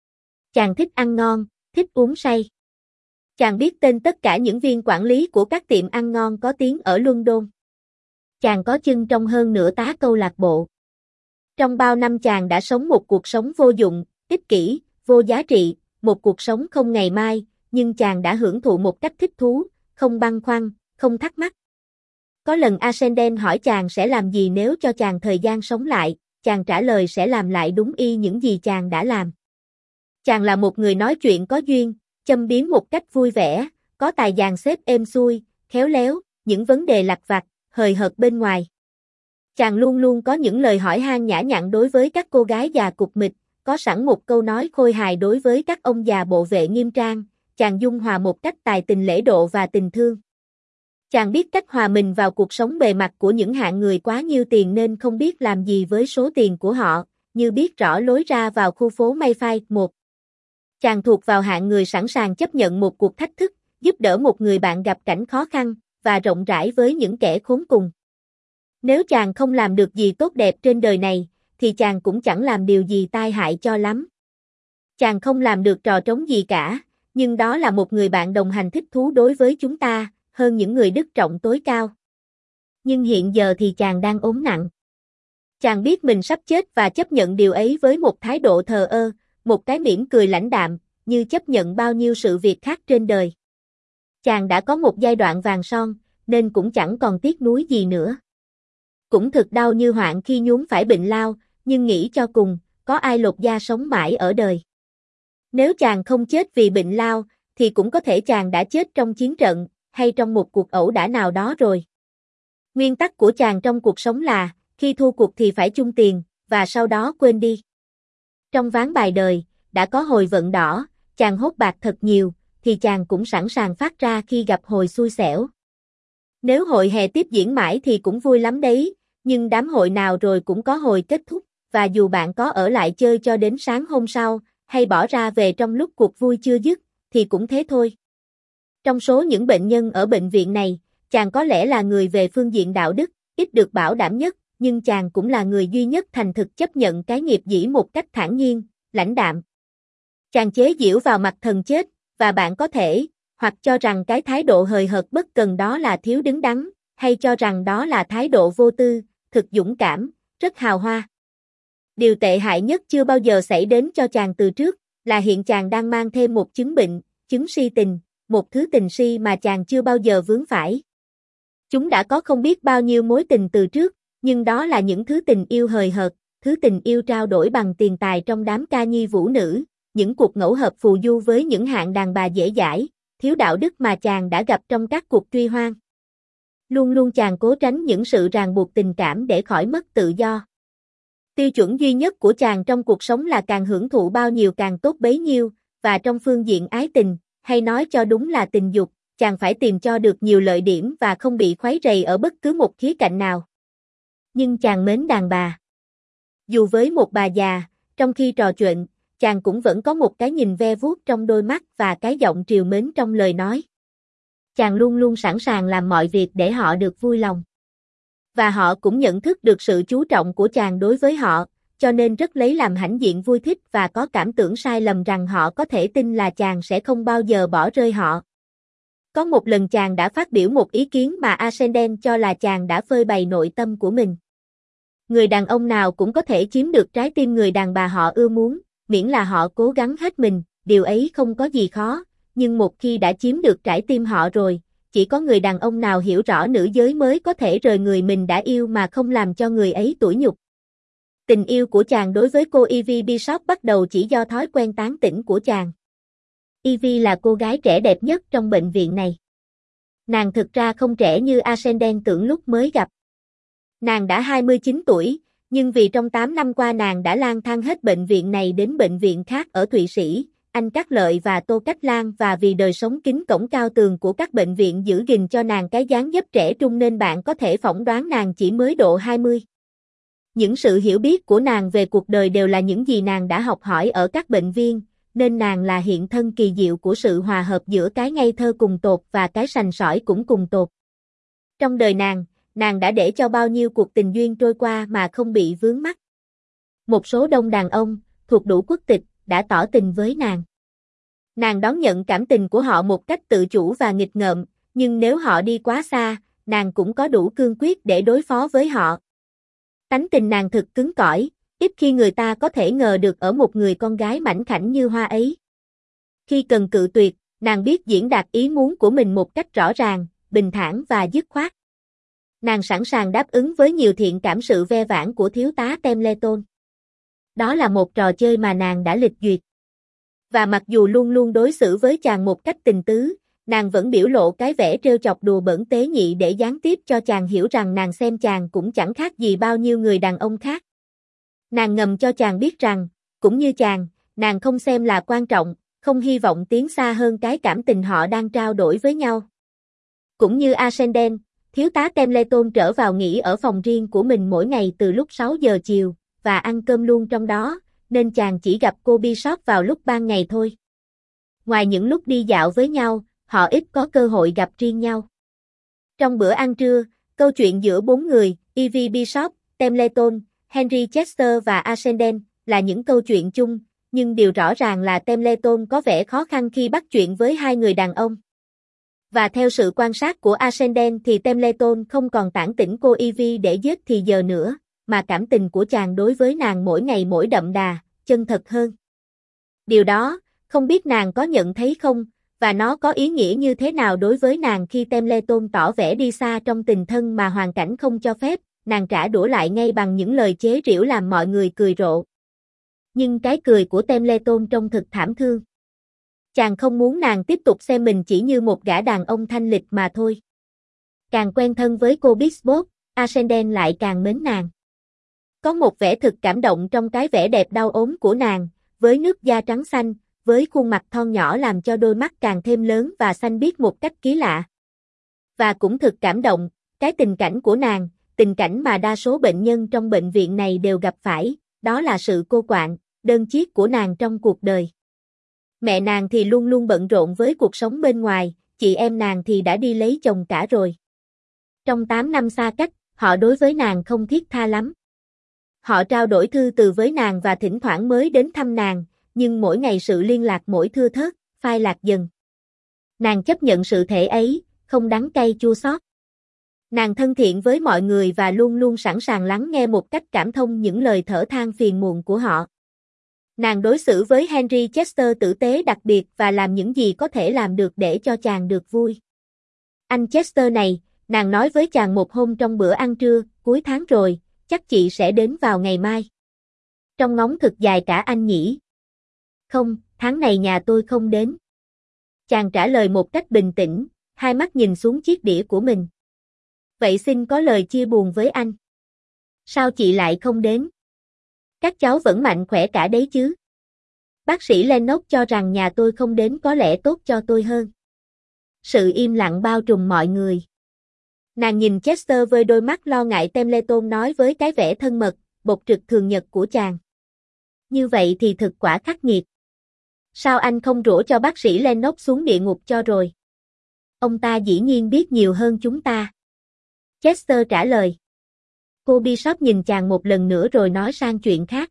Chàng thích ăn ngon, thích uống say. Chàng biết tên tất cả những viên quản lý của các tiệm ăn ngon có tiếng ở London. Chàng có chân trong hơn nửa tá câu lạc bộ. Trong bao năm chàng đã sống một cuộc sống vô dụng, ích kỷ, vô giá trị, một cuộc sống không ngày mai, nhưng chàng đã hưởng thụ một cách thích thú, không băn khoăn, không thắc mắc. Có lần Ascendant hỏi chàng sẽ làm gì nếu cho chàng thời gian sống lại, chàng trả lời sẽ làm lại đúng y những gì chàng đã làm. Chàng là một người nói chuyện có duyên, châm biếm một cách vui vẻ, có tài dàn xếp êm xuôi, khéo léo, những vấn đề lặt vặt, hời hợt bên ngoài. Chàng luôn luôn có những lời hỏi han nhã nhặn đối với các cô gái già cục mịch, có sẵn một câu nói khôi hài đối với các ông già bộ vệ nghiêm trang, chàng dung hòa một cách tài tình lễ độ và tình thương. Chàng biết cách hòa mình vào cuộc sống bề mặt của những hạng người quá nhiêu tiền nên không biết làm gì với số tiền của họ, như biết rõ lối ra vào khu phố Mayfair một. Chàng thuộc vào hạng người sẵn sàng chấp nhận một cuộc thách thức, giúp đỡ một người bạn gặp cảnh khó khăn, và rộng rãi với những kẻ khốn cùng. Nếu chàng không làm được gì tốt đẹp trên đời này, thì chàng cũng chẳng làm điều gì tai hại cho lắm. Chàng không làm được trò trống gì cả, nhưng đó là một người bạn đồng hành thích thú đối với chúng ta, hơn những người đức trọng tối cao. Nhưng hiện giờ thì chàng đang ốm nặng. Chàng biết mình sắp chết và chấp nhận điều ấy với một thái độ thờ ơ, một cái mỉm cười lãnh đạm, như chấp nhận bao nhiêu sự việc khác trên đời. Chàng đã có một giai đoạn vàng son, nên cũng chẳng còn tiếc nuối gì nữa. Cũng thực đau như hoạn khi nhuốm phải bệnh lao, nhưng nghĩ cho cùng, có ai lột da sống mãi ở đời. Nếu chàng không chết vì bệnh lao, thì cũng có thể chàng đã chết trong chiến trận, hay trong một cuộc ẩu đả nào đó rồi. Nguyên tắc của chàng trong cuộc sống là, khi thua cuộc thì phải chung tiền, và sau đó quên đi. Trong ván bài đời, đã có hồi vận đỏ, chàng hốt bạc thật nhiều, thì chàng cũng sẵn sàng phát ra khi gặp hồi xui xẻo. Nếu hội hè tiếp diễn mãi thì cũng vui lắm đấy, nhưng đám hội nào rồi cũng có hồi kết thúc, và dù bạn có ở lại chơi cho đến sáng hôm sau, hay bỏ ra về trong lúc cuộc vui chưa dứt, thì cũng thế thôi. Trong số những bệnh nhân ở bệnh viện này, chàng có lẽ là người về phương diện đạo đức, ít được bảo đảm nhất, nhưng chàng cũng là người duy nhất thành thực chấp nhận cái nghiệp dĩ một cách thản nhiên, lãnh đạm. Chàng chế giễu vào mặt thần chết, và bạn có thể, hoặc cho rằng cái thái độ hời hợt bất cần đó là thiếu đứng đắn, hay cho rằng đó là thái độ vô tư, thực dũng cảm, rất hào hoa. Điều tệ hại nhất chưa bao giờ xảy đến cho chàng từ trước, là hiện chàng đang mang thêm một chứng bệnh, chứng si tình, một thứ tình si mà chàng chưa bao giờ vướng phải. Chúng đã có không biết bao nhiêu mối tình từ trước, nhưng đó là những thứ tình yêu hời hợt, thứ tình yêu trao đổi bằng tiền tài trong đám ca nhi vũ nữ, những cuộc ngẫu hợp phù du với những hạng đàn bà dễ dãi, thiếu đạo đức mà chàng đã gặp trong các cuộc truy hoan. Luôn luôn chàng cố tránh những sự ràng buộc tình cảm để khỏi mất tự do. Tiêu chuẩn duy nhất của chàng trong cuộc sống là càng hưởng thụ bao nhiêu càng tốt bấy nhiêu, và trong phương diện ái tình, hay nói cho đúng là tình dục, chàng phải tìm cho được nhiều lợi điểm và không bị khuấy rầy ở bất cứ một khía cạnh nào. Nhưng chàng mến đàn bà. Dù với một bà già, trong khi trò chuyện, chàng cũng vẫn có một cái nhìn ve vuốt trong đôi mắt và cái giọng trìu mến trong lời nói. Chàng luôn luôn sẵn sàng làm mọi việc để họ được vui lòng. Và họ cũng nhận thức được sự chú trọng của chàng đối với họ, cho nên rất lấy làm hãnh diện vui thích và có cảm tưởng sai lầm rằng họ có thể tin là chàng sẽ không bao giờ bỏ rơi họ. Có một lần chàng đã phát biểu một ý kiến mà Ascendant cho là chàng đã phơi bày nội tâm của mình. Người đàn ông nào cũng có thể chiếm được trái tim người đàn bà họ ưa muốn, miễn là họ cố gắng hết mình, điều ấy không có gì khó, nhưng một khi đã chiếm được trái tim họ rồi, chỉ có người đàn ông nào hiểu rõ nữ giới mới có thể rời người mình đã yêu mà không làm cho người ấy tủi nhục. Tình yêu của chàng đối với cô Ivy Bishop bắt đầu chỉ do thói quen tán tỉnh của chàng. Ivy là cô gái trẻ đẹp nhất trong bệnh viện này. Nàng thực ra không trẻ như Ascendant tưởng lúc mới gặp. Nàng đã hai mươi chín tuổi, nhưng vì trong tám năm qua nàng đã lang thang hết bệnh viện này đến bệnh viện khác ở Thụy Sĩ, Anh Cát Lợi và Tô Cách Lan và vì đời sống kín cổng cao tường của các bệnh viện giữ gìn cho nàng cái dáng dấp trẻ trung nên bạn có thể phỏng đoán nàng chỉ mới độ hai mươi. Những sự hiểu biết của nàng về cuộc đời đều là những gì nàng đã học hỏi ở các bệnh viên, nên nàng là hiện thân kỳ diệu của sự hòa hợp giữa cái ngây thơ cùng tột và cái sành sỏi cũng cùng tột. Trong đời nàng, nàng đã để cho bao nhiêu cuộc tình duyên trôi qua mà không bị vướng mắc. Một số đông đàn ông, thuộc đủ quốc tịch, đã tỏ tình với nàng. Nàng đón nhận cảm tình của họ một cách tự chủ và nghịch ngợm, nhưng nếu họ đi quá xa, nàng cũng có đủ cương quyết để đối phó với họ. Tánh tình nàng thực cứng cỏi, ít khi người ta có thể ngờ được ở một người con gái mảnh khảnh như hoa ấy. Khi cần cự tuyệt, nàng biết diễn đạt ý muốn của mình một cách rõ ràng, bình thản và dứt khoát. Nàng sẵn sàng đáp ứng với nhiều thiện cảm sự ve vãn của thiếu tá Templeton. Đó là một trò chơi mà nàng đã lịch duyệt. Và mặc dù luôn luôn đối xử với chàng một cách tình tứ, nàng vẫn biểu lộ cái vẻ trêu chọc đùa bỡn tế nhị để gián tiếp cho chàng hiểu rằng nàng xem chàng cũng chẳng khác gì bao nhiêu người đàn ông khác. Nàng ngầm cho chàng biết rằng, cũng như chàng, nàng không xem là quan trọng, không hy vọng tiến xa hơn cái cảm tình họ đang trao đổi với nhau. Cũng như Ascendant, thiếu tá Templeton trở vào nghỉ ở phòng riêng của mình mỗi ngày từ lúc sáu giờ chiều, và ăn cơm luôn trong đó, nên chàng chỉ gặp cô Bishop vào lúc ban ngày thôi. Ngoài những lúc đi dạo với nhau, họ ít có cơ hội gặp riêng nhau. Trong bữa ăn trưa, câu chuyện giữa bốn người, Ivy Bishop, Templeton, Henry Chester và Ascendant, là những câu chuyện chung, nhưng điều rõ ràng là Templeton có vẻ khó khăn khi bắt chuyện với hai người đàn ông. Và theo sự quan sát của Ascendant thì Templeton không còn tản tỉnh cô Ivy để giết thì giờ nữa, mà cảm tình của chàng đối với nàng mỗi ngày mỗi đậm đà, chân thật hơn. Điều đó, không biết nàng có nhận thấy không, và nó có ý nghĩa như thế nào đối với nàng khi Templeton tỏ vẻ đi xa trong tình thân mà hoàn cảnh không cho phép, nàng trả đũa lại ngay bằng những lời chế giễu làm mọi người cười rộ. Nhưng cái cười của Templeton trông thực thảm thương. Chàng không muốn nàng tiếp tục xem mình chỉ như một gã đàn ông thanh lịch mà thôi. Càng quen thân với cô Bishop, Ascendant lại càng mến nàng. Có một vẻ thực cảm động trong cái vẻ đẹp đau ốm của nàng, với nước da trắng xanh, với khuôn mặt thon nhỏ làm cho đôi mắt càng thêm lớn và xanh biếc một cách kỳ lạ. Và cũng thực cảm động, cái tình cảnh của nàng, tình cảnh mà đa số bệnh nhân trong bệnh viện này đều gặp phải, đó là sự cô quạnh, đơn chiếc của nàng trong cuộc đời. Mẹ nàng thì luôn luôn bận rộn với cuộc sống bên ngoài, chị em nàng thì đã đi lấy chồng cả rồi. Trong tám năm xa cách, họ đối với nàng không thiết tha lắm. Họ trao đổi thư từ với nàng và thỉnh thoảng mới đến thăm nàng, nhưng mỗi ngày sự liên lạc mỗi thưa thớt, phai lạc dần. Nàng chấp nhận sự thể ấy, không đắng cay chua xót. Nàng thân thiện với mọi người và luôn luôn sẵn sàng lắng nghe một cách cảm thông những lời thở than phiền muộn của họ. Nàng đối xử với Henry Chester tử tế đặc biệt và làm những gì có thể làm được để cho chàng được vui. Anh Chester này, nàng nói với chàng một hôm trong bữa ăn trưa, cuối tháng rồi, chắc chị sẽ đến vào ngày mai. Trong ngóng thực dài cả anh nhỉ? Không, tháng này nhà tôi không đến. Chàng trả lời một cách bình tĩnh, hai mắt nhìn xuống chiếc đĩa của mình. Vậy xin có lời chia buồn với anh. Sao chị lại không đến? Các cháu vẫn mạnh khỏe cả đấy chứ? Bác sĩ Lennox cho rằng nhà tôi không đến có lẽ tốt cho tôi hơn. Sự im lặng bao trùm mọi người. Nàng nhìn Chester với đôi mắt lo ngại Templeton nói với cái vẻ thân mật, bộc trực thường nhật của chàng. Như vậy thì thực quả khắc nghiệt. Sao anh không rủa cho bác sĩ Lennox xuống địa ngục cho rồi? Ông ta dĩ nhiên biết nhiều hơn chúng ta. Chester trả lời. Cô Bishop nhìn chàng một lần nữa rồi nói sang chuyện khác.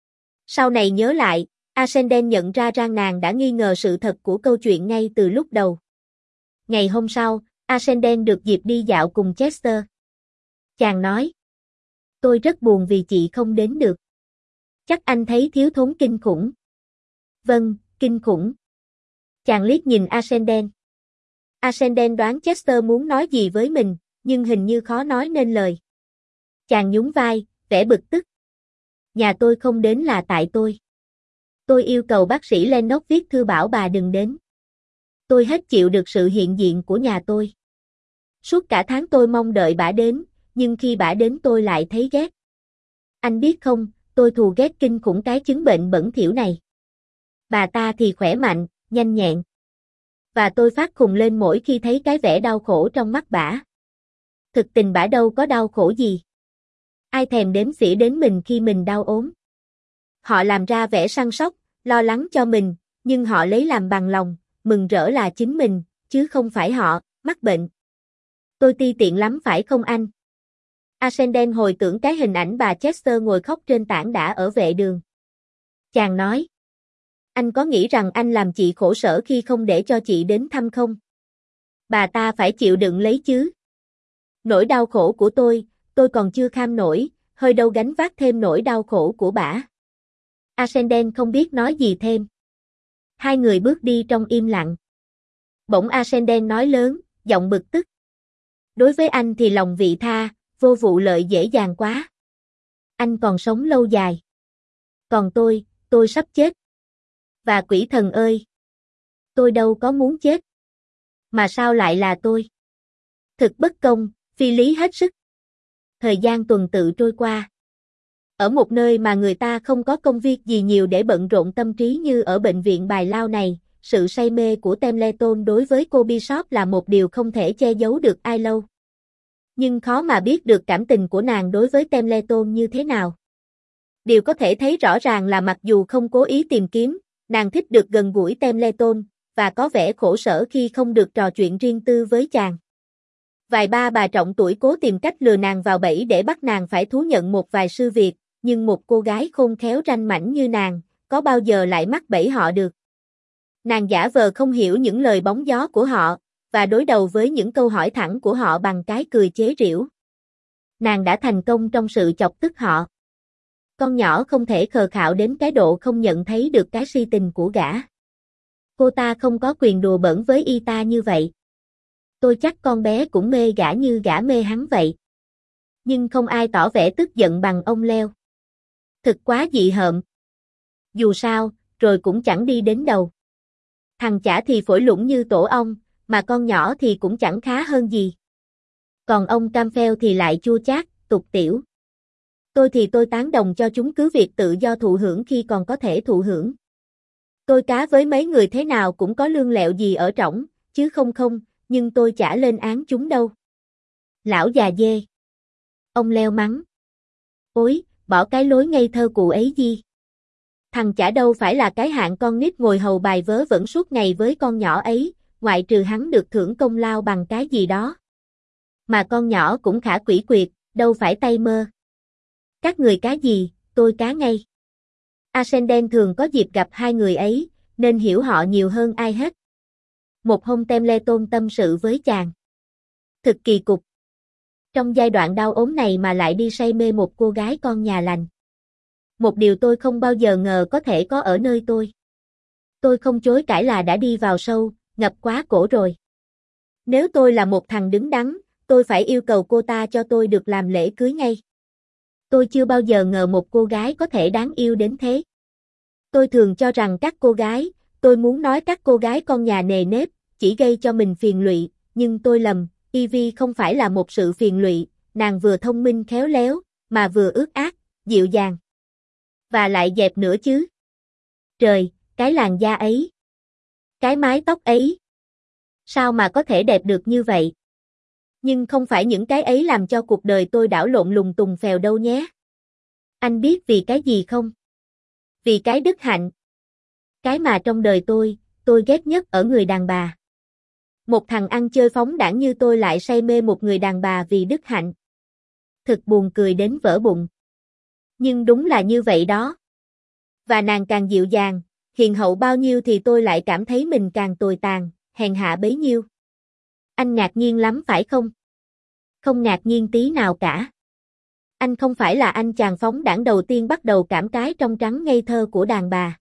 Sau này nhớ lại, Ascendant nhận ra rằng nàng đã nghi ngờ sự thật của câu chuyện ngay từ lúc đầu. Ngày hôm sau, Ascendant được dịp đi dạo cùng Chester. Chàng nói. Tôi rất buồn vì chị không đến được. Chắc anh thấy thiếu thốn kinh khủng. Vâng, kinh khủng. Chàng liếc nhìn Ascendant. Ascendant đoán Chester muốn nói gì với mình, nhưng hình như khó nói nên lời. Chàng nhún vai, vẻ bực tức. Nhà tôi không đến là tại tôi. Tôi yêu cầu bác sĩ Lennox viết thư bảo bà đừng đến. Tôi hết chịu được sự hiện diện của nhà tôi. Suốt cả tháng tôi mong đợi bà đến, nhưng khi bà đến tôi lại thấy ghét. Anh biết không, tôi thù ghét kinh khủng cái chứng bệnh bẩn thỉu này. Bà ta thì khỏe mạnh, nhanh nhẹn. Và tôi phát khùng lên mỗi khi thấy cái vẻ đau khổ trong mắt bả. Thực tình bả đâu có đau khổ gì. Ai thèm đếm xỉa đến mình khi mình đau ốm. Họ làm ra vẻ săn sóc, lo lắng cho mình, nhưng họ lấy làm bằng lòng, mừng rỡ là chính mình, chứ không phải họ, mắc bệnh. Tôi ti tiện lắm phải không anh? Ascendant hồi tưởng cái hình ảnh bà Chester ngồi khóc trên tảng đá ở vệ đường. Chàng nói. Anh có nghĩ rằng anh làm chị khổ sở khi không để cho chị đến thăm không? Bà ta phải chịu đựng lấy chứ. Nỗi đau khổ của tôi, tôi còn chưa kham nổi, hơi đâu gánh vác thêm nỗi đau khổ của bả. Ascendant không biết nói gì thêm. Hai người bước đi trong im lặng. Bỗng Ascendant nói lớn, giọng bực tức. Đối với anh thì lòng vị tha, vô vụ lợi dễ dàng quá. Anh còn sống lâu dài. Còn tôi, tôi sắp chết. Và quỷ thần ơi! Tôi đâu có muốn chết. Mà sao lại là tôi? Thực bất công, phi lý hết sức. Thời gian tuần tự trôi qua. Ở một nơi mà người ta không có công việc gì nhiều để bận rộn tâm trí như ở bệnh viện Bài Lao này, sự say mê của Templeton đối với cô Bishop là một điều không thể che giấu được ai lâu. Nhưng khó mà biết được cảm tình của nàng đối với Templeton như thế nào. Điều có thể thấy rõ ràng là mặc dù không cố ý tìm kiếm, nàng thích được gần gũi Templeton, và có vẻ khổ sở khi không được trò chuyện riêng tư với chàng. Vài ba bà trọng tuổi cố tìm cách lừa nàng vào bẫy để bắt nàng phải thú nhận một vài sự việc, nhưng một cô gái khôn khéo ranh mãnh như nàng, có bao giờ lại mắc bẫy họ được. Nàng giả vờ không hiểu những lời bóng gió của họ, và đối đầu với những câu hỏi thẳng của họ bằng cái cười chế giễu. Nàng đã thành công trong sự chọc tức họ. Con nhỏ không thể khờ khạo đến cái độ không nhận thấy được cái si tình của gã. Cô ta không có quyền đùa bỡn với y ta như vậy. Tôi chắc con bé cũng mê gã như gã mê hắn vậy. Nhưng không ai tỏ vẻ tức giận bằng ông Leo. Thực quá dị hợm. Dù sao, rồi cũng chẳng đi đến đâu. Thằng chả thì phổi lủng như tổ ong, mà con nhỏ thì cũng chẳng khá hơn gì. Còn ông Campbell thì lại chua chát, tục tiểu. Tôi thì tôi tán đồng cho chúng cứ việc tự do thụ hưởng khi còn có thể thụ hưởng. Tôi cá với mấy người thế nào cũng có lương lẹo gì ở trỏng, chứ không không, nhưng tôi chả lên án chúng đâu. Lão già dê. Ông Leo mắng. Ôi, bỏ cái lối ngây thơ cụ ấy gì. Thằng chả đâu phải là cái hạng con nít ngồi hầu bài vớ vẩn suốt ngày với con nhỏ ấy, ngoại trừ hắn được thưởng công lao bằng cái gì đó. Mà con nhỏ cũng khả quỷ quyệt, đâu phải tay mơ. Các người cá gì, tôi cá ngay. Ascendant thường có dịp gặp hai người ấy, nên hiểu họ nhiều hơn ai hết. Một hôm Templeton tâm sự với chàng. Thực kỳ cục. Trong giai đoạn đau ốm này mà lại đi say mê một cô gái con nhà lành. Một điều tôi không bao giờ ngờ có thể có ở nơi tôi. Tôi không chối cãi là đã đi vào sâu, ngập quá cổ rồi. Nếu tôi là một thằng đứng đắn, tôi phải yêu cầu cô ta cho tôi được làm lễ cưới ngay. Tôi chưa bao giờ ngờ một cô gái có thể đáng yêu đến thế. Tôi thường cho rằng các cô gái, tôi muốn nói các cô gái con nhà nề nếp, chỉ gây cho mình phiền lụy, nhưng tôi lầm, Ivy không phải là một sự phiền lụy, nàng vừa thông minh khéo léo, mà vừa ướt át, dịu dàng. Và lại đẹp nữa chứ. Trời, cái làn da ấy. Cái mái tóc ấy. Sao mà có thể đẹp được như vậy? Nhưng không phải những cái ấy làm cho cuộc đời tôi đảo lộn lùng tùng phèo đâu nhé. Anh biết vì cái gì không? Vì cái đức hạnh. Cái mà trong đời tôi, tôi ghét nhất ở người đàn bà. Một thằng ăn chơi phóng đãng như tôi lại say mê một người đàn bà vì đức hạnh. Thực buồn cười đến vỡ bụng. Nhưng đúng là như vậy đó. Và nàng càng dịu dàng, hiền hậu bao nhiêu thì tôi lại cảm thấy mình càng tồi tàn, hèn hạ bấy nhiêu. Anh ngạc nhiên lắm phải không? Không ngạc nhiên tí nào cả. Anh không phải là anh chàng phóng đãng đầu tiên bắt đầu cảm cái trong trắng ngây thơ của đàn bà.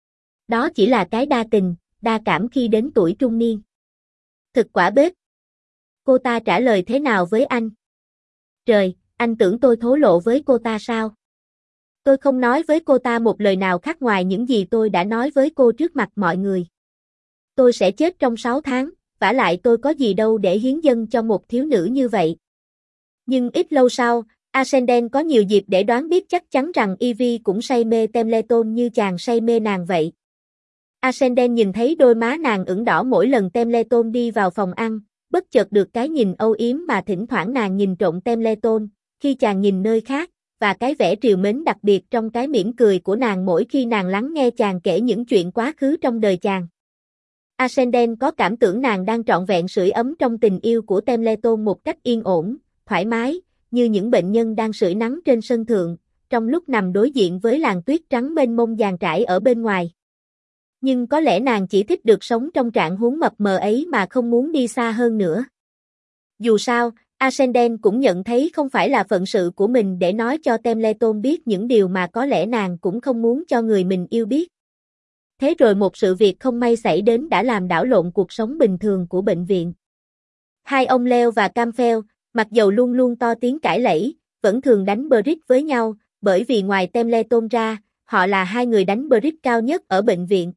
Đó chỉ là cái đa tình, đa cảm khi đến tuổi trung niên. Thực quả bếp. Cô ta trả lời thế nào với anh? Trời, anh tưởng tôi thổ lộ với cô ta sao? Tôi không nói với cô ta một lời nào khác ngoài những gì tôi đã nói với cô trước mặt mọi người. Tôi sẽ chết trong sáu tháng, vả lại tôi có gì đâu để hiến dâng cho một thiếu nữ như vậy. Nhưng ít lâu sau, Ascendant có nhiều dịp để đoán biết chắc chắn rằng Ivy cũng say mê Templeton như chàng say mê nàng vậy. Ascendant nhìn thấy đôi má nàng ửng đỏ mỗi lần Templeton đi vào phòng ăn, bất chợt được cái nhìn âu yếm mà thỉnh thoảng nàng nhìn trộm Templeton, khi chàng nhìn nơi khác, và cái vẻ trìu mến đặc biệt trong cái mỉm cười của nàng mỗi khi nàng lắng nghe chàng kể những chuyện quá khứ trong đời chàng. Ascendant có cảm tưởng nàng đang trọn vẹn sưởi ấm trong tình yêu của Templeton một cách yên ổn, thoải mái, như những bệnh nhân đang sưởi nắng trên sân thượng, trong lúc nằm đối diện với làn tuyết trắng mênh mông dàn trải ở bên ngoài. Nhưng có lẽ nàng chỉ thích được sống trong trạng huống mập mờ ấy mà không muốn đi xa hơn nữa. Dù sao, Ascendant cũng nhận thấy không phải là phận sự của mình để nói cho Templeton biết những điều mà có lẽ nàng cũng không muốn cho người mình yêu biết. Thế rồi một sự việc không may xảy đến đã làm đảo lộn cuộc sống bình thường của bệnh viện. Hai ông Leo và Campbell, mặc dầu luôn luôn to tiếng cãi lẫy, vẫn thường đánh bridge với nhau, bởi vì ngoài Templeton ra, họ là hai người đánh bridge cao nhất ở bệnh viện.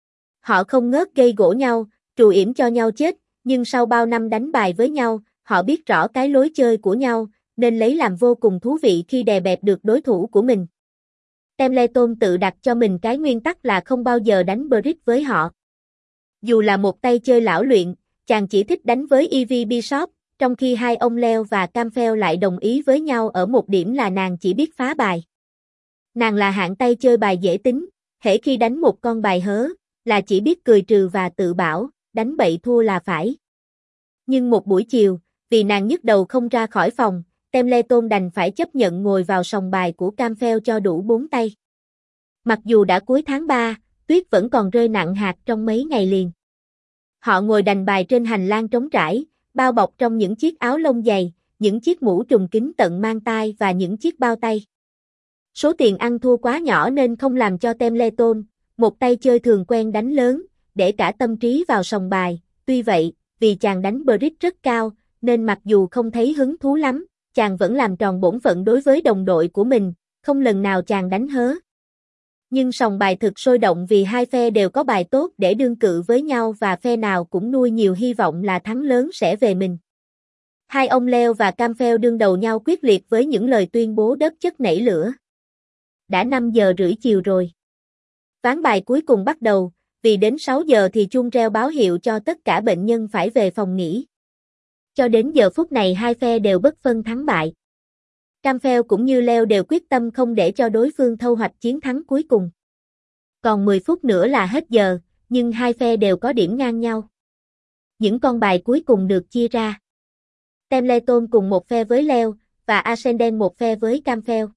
Họ không ngớt gây gổ nhau, trù yểm cho nhau chết, nhưng sau bao năm đánh bài với nhau, họ biết rõ cái lối chơi của nhau, nên lấy làm vô cùng thú vị khi đè bẹp được đối thủ của mình. Templeton tự đặt cho mình cái nguyên tắc là không bao giờ đánh bridge với họ. Dù là một tay chơi lão luyện, chàng chỉ thích đánh với Ivy Bishop, trong khi hai ông Leo và Campbell lại đồng ý với nhau ở một điểm là nàng chỉ biết phá bài. Nàng là hạng tay chơi bài dễ tính, hễ khi đánh một con bài hớ, là chỉ biết cười trừ và tự bảo, đánh bậy thua là phải. Nhưng một buổi chiều, vì nàng nhức đầu không ra khỏi phòng, Templeton đành phải chấp nhận ngồi vào sòng bài của Campbell cho đủ bốn tay. Mặc dù đã cuối tháng ba, tuyết vẫn còn rơi nặng hạt trong mấy ngày liền. Họ ngồi đành bài trên hành lang trống trải, bao bọc trong những chiếc áo lông dày, những chiếc mũ trùm kín tận mang tai và những chiếc bao tay. Số tiền ăn thua quá nhỏ nên không làm cho Templeton, một tay chơi thường quen đánh lớn, để cả tâm trí vào sòng bài. Tuy vậy, vì chàng đánh bridge rất cao, nên mặc dù không thấy hứng thú lắm, chàng vẫn làm tròn bổn phận đối với đồng đội của mình, không lần nào chàng đánh hớ. Nhưng sòng bài thực sôi động vì hai phe đều có bài tốt để đương cự với nhau và phe nào cũng nuôi nhiều hy vọng là thắng lớn sẽ về mình. Hai ông Leo và Campbell đương đầu nhau quyết liệt với những lời tuyên bố đớp chất nảy lửa. Đã năm giờ rưỡi chiều rồi. Ván bài cuối cùng bắt đầu, vì đến sáu giờ thì chuông reo báo hiệu cho tất cả bệnh nhân phải về phòng nghỉ. Cho đến giờ phút này hai phe đều bất phân thắng bại. Campbell cũng như Leo đều quyết tâm không để cho đối phương thâu hoạch chiến thắng cuối cùng. Còn mười phút nữa là hết giờ, nhưng hai phe đều có điểm ngang nhau. Những con bài cuối cùng được chia ra. Templeton cùng một phe với Leo, và Ascendant một phe với Campbell.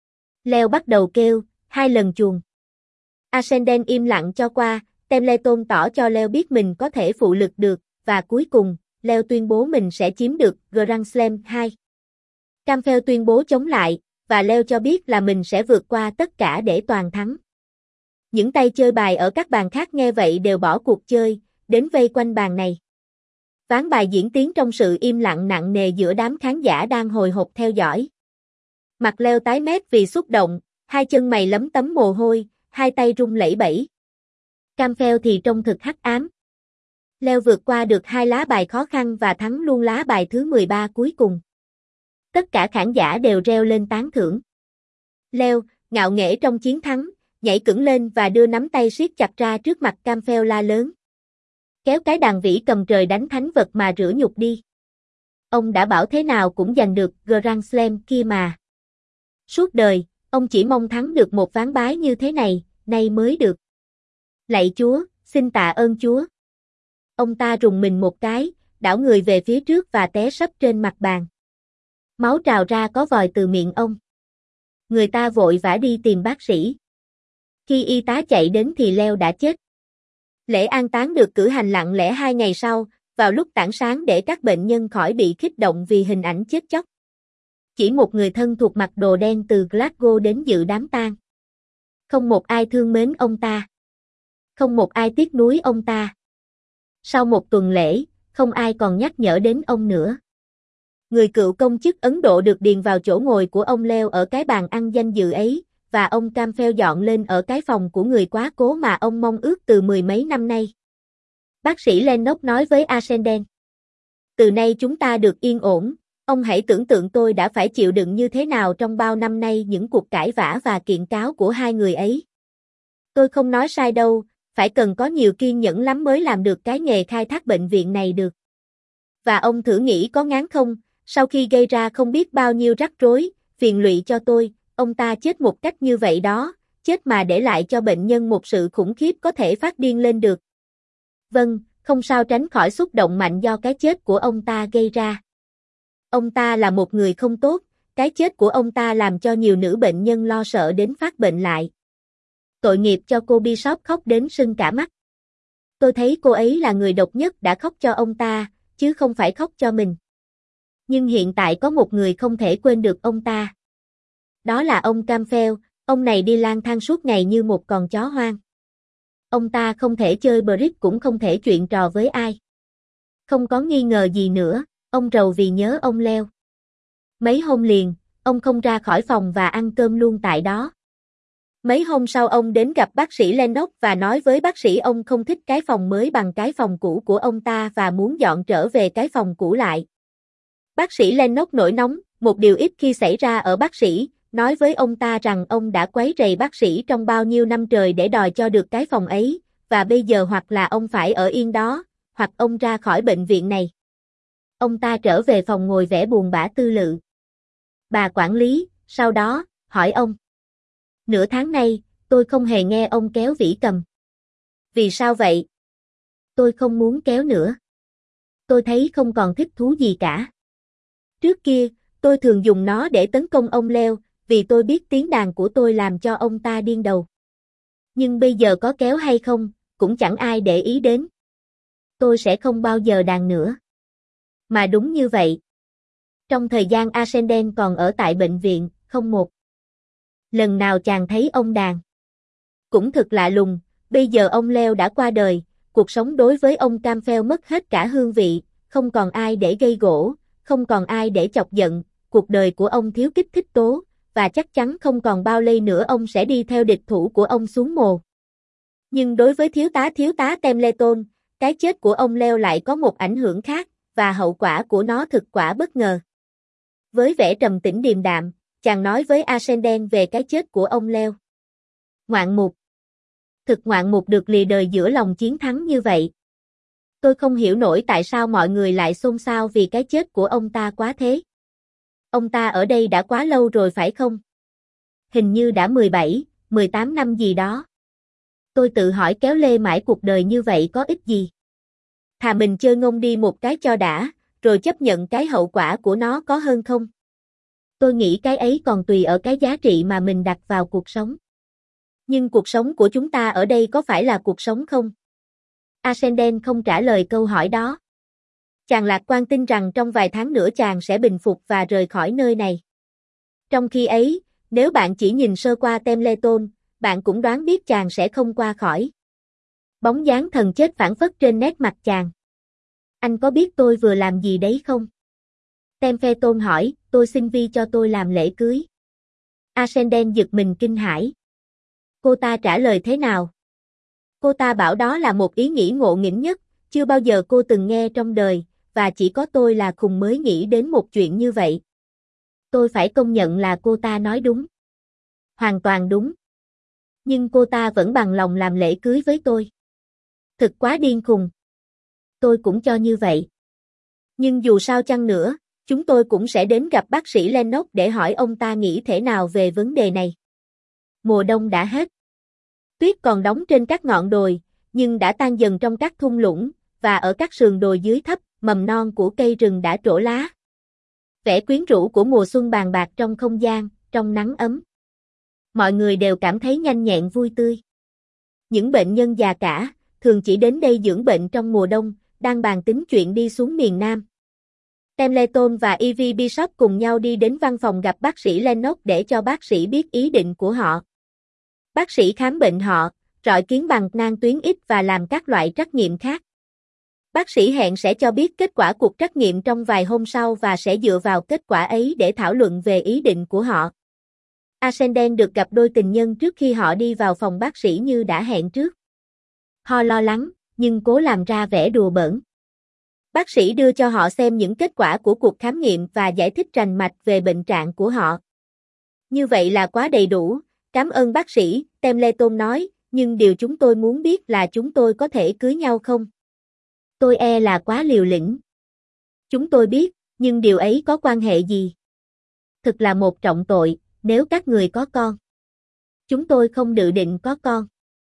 Leo bắt đầu kêu, hai lần chuồng. Ascendant im lặng cho qua, Templeton tỏ cho Leo biết mình có thể phụ lực được, và cuối cùng, Leo tuyên bố mình sẽ chiếm được Grand Slam hai. Campbell tuyên bố chống lại, và Leo cho biết là mình sẽ vượt qua tất cả để toàn thắng. Những tay chơi bài ở các bàn khác nghe vậy đều bỏ cuộc chơi, đến vây quanh bàn này. Ván bài diễn tiến trong sự im lặng nặng nề giữa đám khán giả đang hồi hộp theo dõi. Mặt Leo tái mét vì xúc động, hai chân mày lấm tấm mồ hôi, hai tay run lẩy bẩy. Campbell thì trông thực hắc ám. Leo vượt qua được hai lá bài khó khăn và thắng luôn lá bài thứ mười ba cuối cùng. Tất cả khán giả đều reo lên tán thưởng. Leo, ngạo nghễ trong chiến thắng, nhảy cẫng lên và đưa nắm tay siết chặt ra trước mặt Campbell la lớn. Kéo cái đàn vĩ cầm trời đánh thánh vật mà rửa nhục đi. Ông đã bảo thế nào cũng giành được Grand Slam kia mà. Suốt đời, ông chỉ mong thắng được một ván bái như thế này, nay mới được. Lạy Chúa, xin tạ ơn Chúa. Ông ta rùng mình một cái, đảo người về phía trước và té sấp trên mặt bàn. Máu trào ra có vòi từ miệng ông. Người ta vội vã đi tìm bác sĩ. Khi y tá chạy đến thì Leo đã chết. Lễ an táng được cử hành lặng lẽ hai ngày sau, vào lúc tảng sáng để các bệnh nhân khỏi bị kích động vì hình ảnh chết chóc. Chỉ một người thân thuộc mặc đồ đen từ Glasgow đến dự đám tang. Không một ai thương mến ông ta. Không một ai tiếc nuối ông ta. Sau một tuần lễ, không ai còn nhắc nhở đến ông nữa. Người cựu công chức Ấn Độ được điền vào chỗ ngồi của ông Leo ở cái bàn ăn danh dự ấy, và ông Campbell dọn lên ở cái phòng của người quá cố mà ông mong ước từ mười mấy năm nay. Bác sĩ Lennox nói với Ascendant. Từ nay chúng ta được yên ổn, ông hãy tưởng tượng tôi đã phải chịu đựng như thế nào trong bao năm nay những cuộc cãi vã và kiện cáo của hai người ấy. Tôi không nói sai đâu, phải cần có nhiều kiên nhẫn lắm mới làm được cái nghề khai thác bệnh viện này được. Và ông thử nghĩ có ngán không, sau khi gây ra không biết bao nhiêu rắc rối, phiền lụy cho tôi, ông ta chết một cách như vậy đó, chết mà để lại cho bệnh nhân một sự khủng khiếp có thể phát điên lên được. Vâng, không sao tránh khỏi xúc động mạnh do cái chết của ông ta gây ra. Ông ta là một người không tốt, cái chết của ông ta làm cho nhiều nữ bệnh nhân lo sợ đến phát bệnh lại. Tội nghiệp cho cô Bishop khóc đến sưng cả mắt. Tôi thấy cô ấy là người độc nhất đã khóc cho ông ta, chứ không phải khóc cho mình. Nhưng hiện tại có một người không thể quên được ông ta. Đó là ông Campbell, ông này đi lang thang suốt ngày như một con chó hoang. Ông ta không thể chơi bridge cũng không thể chuyện trò với ai. Không có nghi ngờ gì nữa, ông rầu vì nhớ ông Leo. Mấy hôm liền, ông không ra khỏi phòng và ăn cơm luôn tại đó. Mấy hôm sau ông đến gặp bác sĩ Lennox và nói với bác sĩ ông không thích cái phòng mới bằng cái phòng cũ của ông ta và muốn dọn trở về cái phòng cũ lại. Bác sĩ Lennox nổi nóng, một điều ít khi xảy ra ở bác sĩ, nói với ông ta rằng ông đã quấy rầy bác sĩ trong bao nhiêu năm trời để đòi cho được cái phòng ấy, và bây giờ hoặc là ông phải ở yên đó, hoặc ông ra khỏi bệnh viện này. Ông ta trở về phòng ngồi vẻ buồn bã tư lự. Bà quản lý, sau đó, hỏi ông. Nửa tháng nay, tôi không hề nghe ông kéo vĩ cầm. Vì sao vậy? Tôi không muốn kéo nữa. Tôi thấy không còn thích thú gì cả. Trước kia, tôi thường dùng nó để tấn công ông Leo, vì tôi biết tiếng đàn của tôi làm cho ông ta điên đầu. Nhưng bây giờ có kéo hay không, cũng chẳng ai để ý đến. Tôi sẽ không bao giờ đàn nữa. Mà đúng như vậy. Trong thời gian Ascendant còn ở tại bệnh viện, không một lần nào chàng thấy ông đàn. Cũng thực lạ lùng, bây giờ ông Leo đã qua đời, cuộc sống đối với ông Campbell mất hết cả hương vị, không còn ai để gây gổ, không còn ai để chọc giận, cuộc đời của ông thiếu kích thích tố, và chắc chắn không còn bao lâu nữa ông sẽ đi theo địch thủ của ông xuống mồ. Nhưng đối với thiếu tá thiếu tá Templeton, cái chết của ông Leo lại có một ảnh hưởng khác, và hậu quả của nó thực quả bất ngờ. Với vẻ trầm tĩnh điềm đạm, chàng nói với Ascendant về cái chết của ông Leo. Ngoạn mục. Thực ngoạn mục được lìa đời giữa lòng chiến thắng như vậy. Tôi không hiểu nổi tại sao mọi người lại xôn xao vì cái chết của ông ta quá thế. Ông ta ở đây đã quá lâu rồi phải không? Hình như đã mười bảy, mười tám năm gì đó. Tôi tự hỏi kéo lê mãi cuộc đời như vậy có ích gì? Thà mình chơi ngông đi một cái cho đã, rồi chấp nhận cái hậu quả của nó có hơn không? Tôi nghĩ cái ấy còn tùy ở cái giá trị mà mình đặt vào cuộc sống. Nhưng cuộc sống của chúng ta ở đây có phải là cuộc sống không? Ascendant không trả lời câu hỏi đó. Chàng lạc quan tin rằng trong vài tháng nữa chàng sẽ bình phục và rời khỏi nơi này. Trong khi ấy, nếu bạn chỉ nhìn sơ qua Templeton, bạn cũng đoán biết chàng sẽ không qua khỏi. Bóng dáng thần chết phảng phất trên nét mặt chàng. Anh có biết tôi vừa làm gì đấy không? Templeton hỏi, tôi xin Vi cho tôi làm lễ cưới. Ascendant giật mình kinh hãi. Cô ta trả lời thế nào? Cô ta bảo đó là một ý nghĩ ngộ nghĩnh nhất, chưa bao giờ cô từng nghe trong đời, và chỉ có tôi là khùng mới nghĩ đến một chuyện như vậy. Tôi phải công nhận là cô ta nói đúng. Hoàn toàn đúng. Nhưng cô ta vẫn bằng lòng làm lễ cưới với tôi. Thực quá điên khùng. Tôi cũng cho như vậy. Nhưng dù sao chăng nữa, chúng tôi cũng sẽ đến gặp bác sĩ Lennox để hỏi ông ta nghĩ thế nào về vấn đề này. Mùa đông đã hết. Tuyết còn đóng trên các ngọn đồi, nhưng đã tan dần trong các thung lũng, và ở các sườn đồi dưới thấp, mầm non của cây rừng đã trổ lá. Vẻ quyến rũ của mùa xuân bàn bạc trong không gian, trong nắng ấm. Mọi người đều cảm thấy nhanh nhẹn vui tươi. Những bệnh nhân già cả, thường chỉ đến đây dưỡng bệnh trong mùa đông, đang bàn tính chuyện đi xuống miền Nam. Templeton và Ivy Bishop cùng nhau đi đến văn phòng gặp bác sĩ Lennox để cho bác sĩ biết ý định của họ. Bác sĩ khám bệnh họ, rọi kiến bằng nang tuyến X và làm các loại trắc nghiệm khác. Bác sĩ hẹn sẽ cho biết kết quả cuộc trắc nghiệm trong vài hôm sau và sẽ dựa vào kết quả ấy để thảo luận về ý định của họ. Ascendant được gặp đôi tình nhân trước khi họ đi vào phòng bác sĩ như đã hẹn trước. Họ lo lắng, nhưng cố làm ra vẻ đùa bỡn. Bác sĩ đưa cho họ xem những kết quả của cuộc khám nghiệm và giải thích rành mạch về bệnh trạng của họ. Như vậy là quá đầy đủ, cảm ơn bác sĩ, Templeton nói, nhưng điều chúng tôi muốn biết là chúng tôi có thể cưới nhau không? Tôi e là quá liều lĩnh. Chúng tôi biết, nhưng điều ấy có quan hệ gì? Thực là một trọng tội, nếu các người có con. Chúng tôi không dự định có con.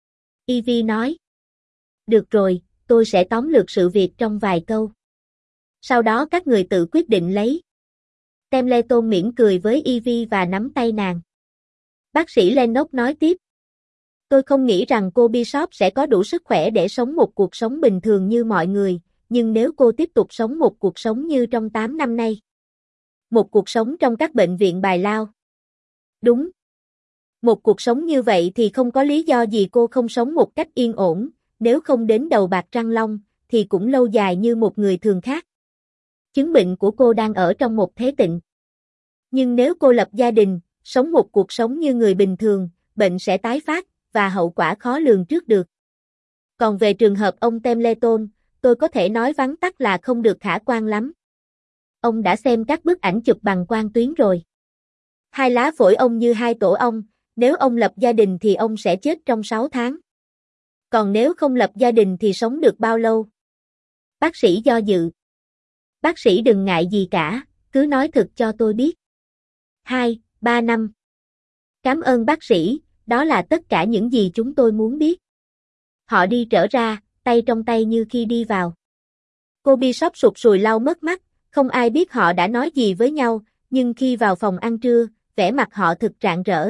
Ivy nói. Được rồi, tôi sẽ tóm lược sự việc trong vài câu. Sau đó các người tự quyết định lấy. Templeton mỉm cười với Ivy và nắm tay nàng. Bác sĩ Lennox nói tiếp. Tôi không nghĩ rằng cô Bishop sẽ có đủ sức khỏe để sống một cuộc sống bình thường như mọi người, nhưng nếu cô tiếp tục sống một cuộc sống như trong tám năm nay. Một cuộc sống trong các bệnh viện bài lao. Đúng. Một cuộc sống như vậy thì không có lý do gì cô không sống một cách yên ổn, nếu không đến đầu bạc răng long, thì cũng lâu dài như một người thường khác. Chứng bệnh của cô đang ở trong một thế tịnh. Nhưng nếu cô lập gia đình, sống một cuộc sống như người bình thường, bệnh sẽ tái phát, và hậu quả khó lường trước được. Còn về trường hợp ông Templeton, tôi có thể nói vắn tắt là không được khả quan lắm. Ông đã xem các bức ảnh chụp bằng quang tuyến rồi. Hai lá phổi ông như hai tổ ong, nếu ông lập gia đình thì ông sẽ chết trong sáu tháng. Còn nếu không lập gia đình thì sống được bao lâu? Bác sĩ do dự. Bác sĩ đừng ngại gì cả, cứ nói thật cho tôi biết. Hai, ba năm. Cảm ơn bác sĩ, đó là tất cả những gì chúng tôi muốn biết. Họ đi trở ra, tay trong tay như khi đi vào. Cô Bishop sụt sùi lau mất mắt, không ai biết họ đã nói gì với nhau, nhưng khi vào phòng ăn trưa, vẻ mặt họ thực rạng rỡ.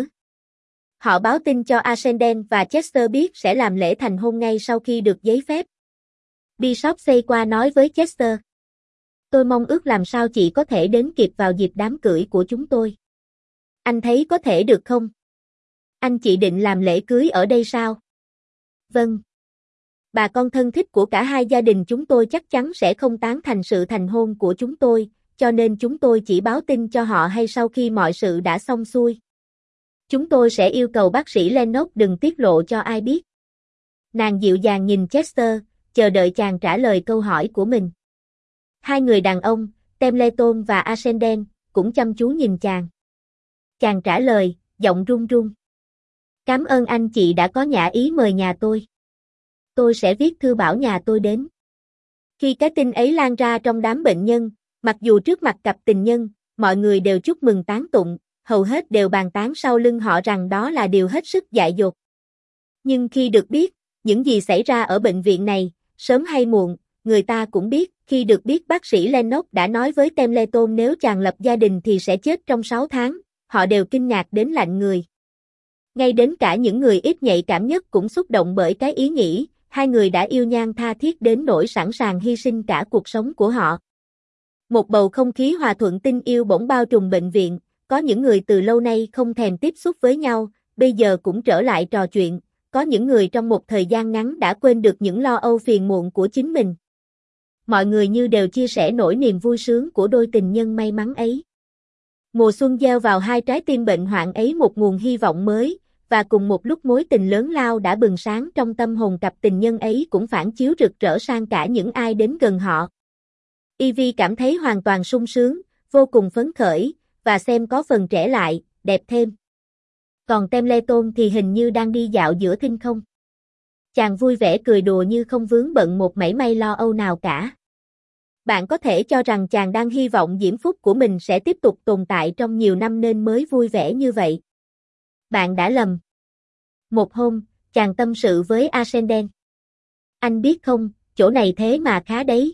Họ báo tin cho Ascendant và Chester biết sẽ làm lễ thành hôn ngay sau khi được giấy phép. Bishop xoay qua nói với Chester. Tôi mong ước làm sao chị có thể đến kịp vào dịp đám cưới của chúng tôi. Anh thấy có thể được không? Anh chị định làm lễ cưới ở đây sao? Vâng. Bà con thân thích của cả hai gia đình chúng tôi chắc chắn sẽ không tán thành sự thành hôn của chúng tôi, cho nên chúng tôi chỉ báo tin cho họ hay sau khi mọi sự đã xong xuôi. Chúng tôi sẽ yêu cầu bác sĩ Lennox đừng tiết lộ cho ai biết. Nàng dịu dàng nhìn Chester, chờ đợi chàng trả lời câu hỏi của mình. Hai người đàn ông, Templeton và Ascendant, cũng chăm chú nhìn chàng. Chàng trả lời, giọng run run. Cảm ơn anh chị đã có nhã ý mời nhà tôi. Tôi sẽ viết thư bảo nhà tôi đến. Khi cái tin ấy lan ra trong đám bệnh nhân, mặc dù trước mặt cặp tình nhân, mọi người đều chúc mừng tán tụng, hầu hết đều bàn tán sau lưng họ rằng đó là điều hết sức dại dột. Nhưng khi được biết, những gì xảy ra ở bệnh viện này, sớm hay muộn, người ta cũng biết, khi được biết bác sĩ Lennox đã nói với Templeton nếu chàng lập gia đình thì sẽ chết trong sáu tháng, họ đều kinh ngạc đến lạnh người. Ngay đến cả những người ít nhạy cảm nhất cũng xúc động bởi cái ý nghĩ, hai người đã yêu nhau tha thiết đến nỗi sẵn sàng hy sinh cả cuộc sống của họ. Một bầu không khí hòa thuận tình yêu bỗng bao trùm bệnh viện, có những người từ lâu nay không thèm tiếp xúc với nhau, bây giờ cũng trở lại trò chuyện, có những người trong một thời gian ngắn đã quên được những lo âu phiền muộn của chính mình. Mọi người như đều chia sẻ nỗi niềm vui sướng của đôi tình nhân may mắn ấy. Mùa xuân gieo vào hai trái tim bệnh hoạn ấy một nguồn hy vọng mới, và cùng một lúc mối tình lớn lao đã bừng sáng trong tâm hồn cặp tình nhân ấy cũng phản chiếu rực rỡ sang cả những ai đến gần họ. Ivy cảm thấy hoàn toàn sung sướng, vô cùng phấn khởi, và xem có phần trẻ lại, đẹp thêm. Còn Templeton thì hình như đang đi dạo giữa thinh không. Chàng vui vẻ cười đùa như không vướng bận một mảy may lo âu nào cả. Bạn có thể cho rằng chàng đang hy vọng diễm phúc của mình sẽ tiếp tục tồn tại trong nhiều năm nên mới vui vẻ như vậy. Bạn đã lầm. Một hôm, Chàng tâm sự với Ascendant. Anh biết không, chỗ này thế mà khá đấy.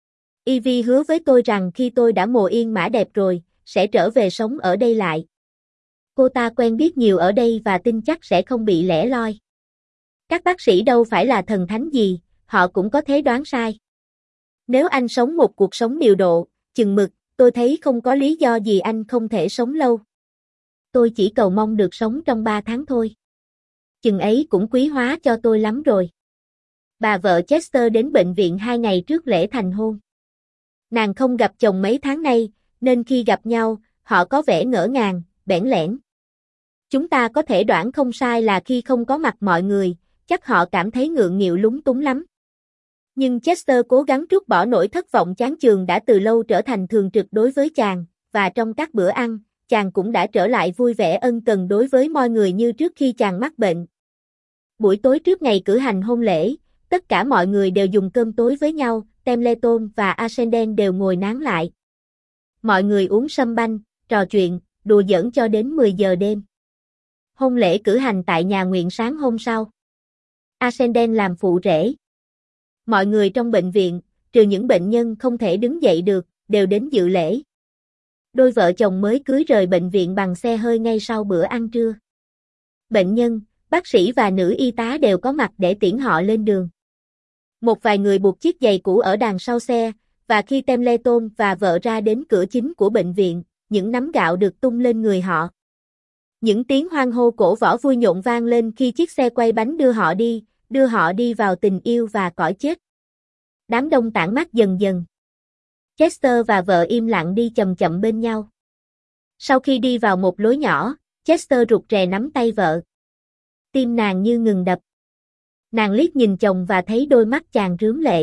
Ivy hứa với tôi rằng khi tôi đã mồ yên mã đẹp rồi, sẽ trở về sống ở đây lại. Cô ta quen biết nhiều ở đây và tin chắc sẽ không bị lẻ loi. Các bác sĩ đâu phải là thần thánh gì, họ cũng có thể đoán sai. Nếu anh sống một cuộc sống điều độ, chừng mực, tôi thấy không có lý do gì anh không thể sống lâu. Tôi chỉ cầu mong được sống trong ba tháng thôi. Chừng ấy cũng quý hóa cho tôi lắm rồi. Bà vợ Chester đến bệnh viện hai ngày trước lễ thành hôn. Nàng không gặp chồng mấy tháng nay, nên khi gặp nhau, họ có vẻ ngỡ ngàng, bẽn lẽn. Chúng ta có thể đoán không sai là khi không có mặt mọi người, chắc họ cảm thấy ngượng nghịu lúng túng lắm. Nhưng Chester cố gắng trút bỏ nỗi thất vọng chán chường đã từ lâu trở thành thường trực đối với chàng, và trong các bữa ăn, chàng cũng đã trở lại vui vẻ ân cần đối với mọi người như trước khi chàng mắc bệnh. Buổi tối trước ngày cử hành hôn lễ, tất cả mọi người đều dùng cơm tối với nhau, Templeton và Ascendant đều ngồi nán lại. Mọi người uống sâm banh, trò chuyện, đùa giỡn cho đến mười giờ đêm. Hôn lễ cử hành tại nhà nguyện sáng hôm sau. Ascendant làm phụ rể. Mọi người trong bệnh viện, trừ những bệnh nhân không thể đứng dậy được, đều đến dự lễ. Đôi vợ chồng mới cưới rời bệnh viện bằng xe hơi ngay sau bữa ăn trưa. Bệnh nhân, bác sĩ và nữ y tá đều có mặt để tiễn họ lên đường. Một vài người buộc chiếc giày cũ ở đằng sau xe, và khi Templeton và vợ ra đến cửa chính của bệnh viện, những nắm gạo được tung lên người họ. Những tiếng hoan hô cổ võ vui nhộn vang lên khi chiếc xe quay bánh đưa họ đi, đưa họ đi vào tình yêu và cõi chết. Đám đông tản mát dần dần. Chester và vợ im lặng đi chậm chậm bên nhau. Sau khi đi vào một lối nhỏ, Chester rụt rè nắm tay vợ. Tim nàng như ngừng đập. Nàng liếc nhìn chồng và thấy đôi mắt chàng rướm lệ.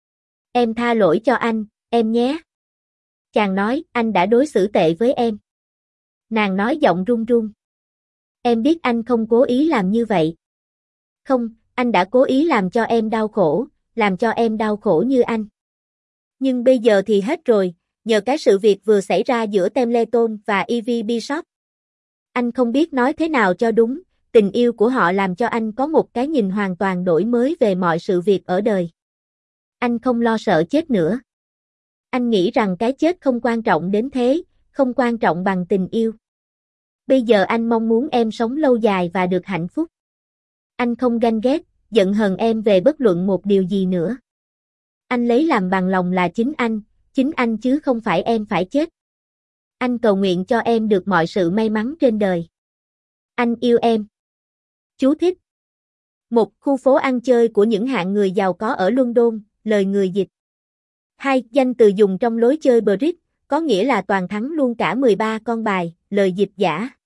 Em tha lỗi cho anh, em nhé. Chàng nói, anh đã đối xử tệ với em. Nàng nói giọng run run. Em biết anh không cố ý làm như vậy. Không, anh đã cố ý làm cho em đau khổ, làm cho em đau khổ như anh. Nhưng bây giờ thì hết rồi, nhờ cái sự việc vừa xảy ra giữa Templeton và Ivy Bishop. Anh không biết nói thế nào cho đúng, tình yêu của họ làm cho anh có một cái nhìn hoàn toàn đổi mới về mọi sự việc ở đời. Anh không lo sợ chết nữa. Anh nghĩ rằng cái chết không quan trọng đến thế, không quan trọng bằng tình yêu. Bây giờ anh mong muốn em sống lâu dài và được hạnh phúc. Anh không ganh ghét, giận hờn em về bất luận một điều gì nữa. Anh lấy làm bằng lòng là chính anh, chính anh chứ không phải em phải chết. Anh cầu nguyện cho em được mọi sự may mắn trên đời. Anh yêu em. Chú thích. Một khu phố ăn chơi của những hạng người giàu có ở London, lời người dịch. Hai, danh từ dùng trong lối chơi bridge, có nghĩa là toàn thắng luôn cả mười ba con bài, lời dịch giả.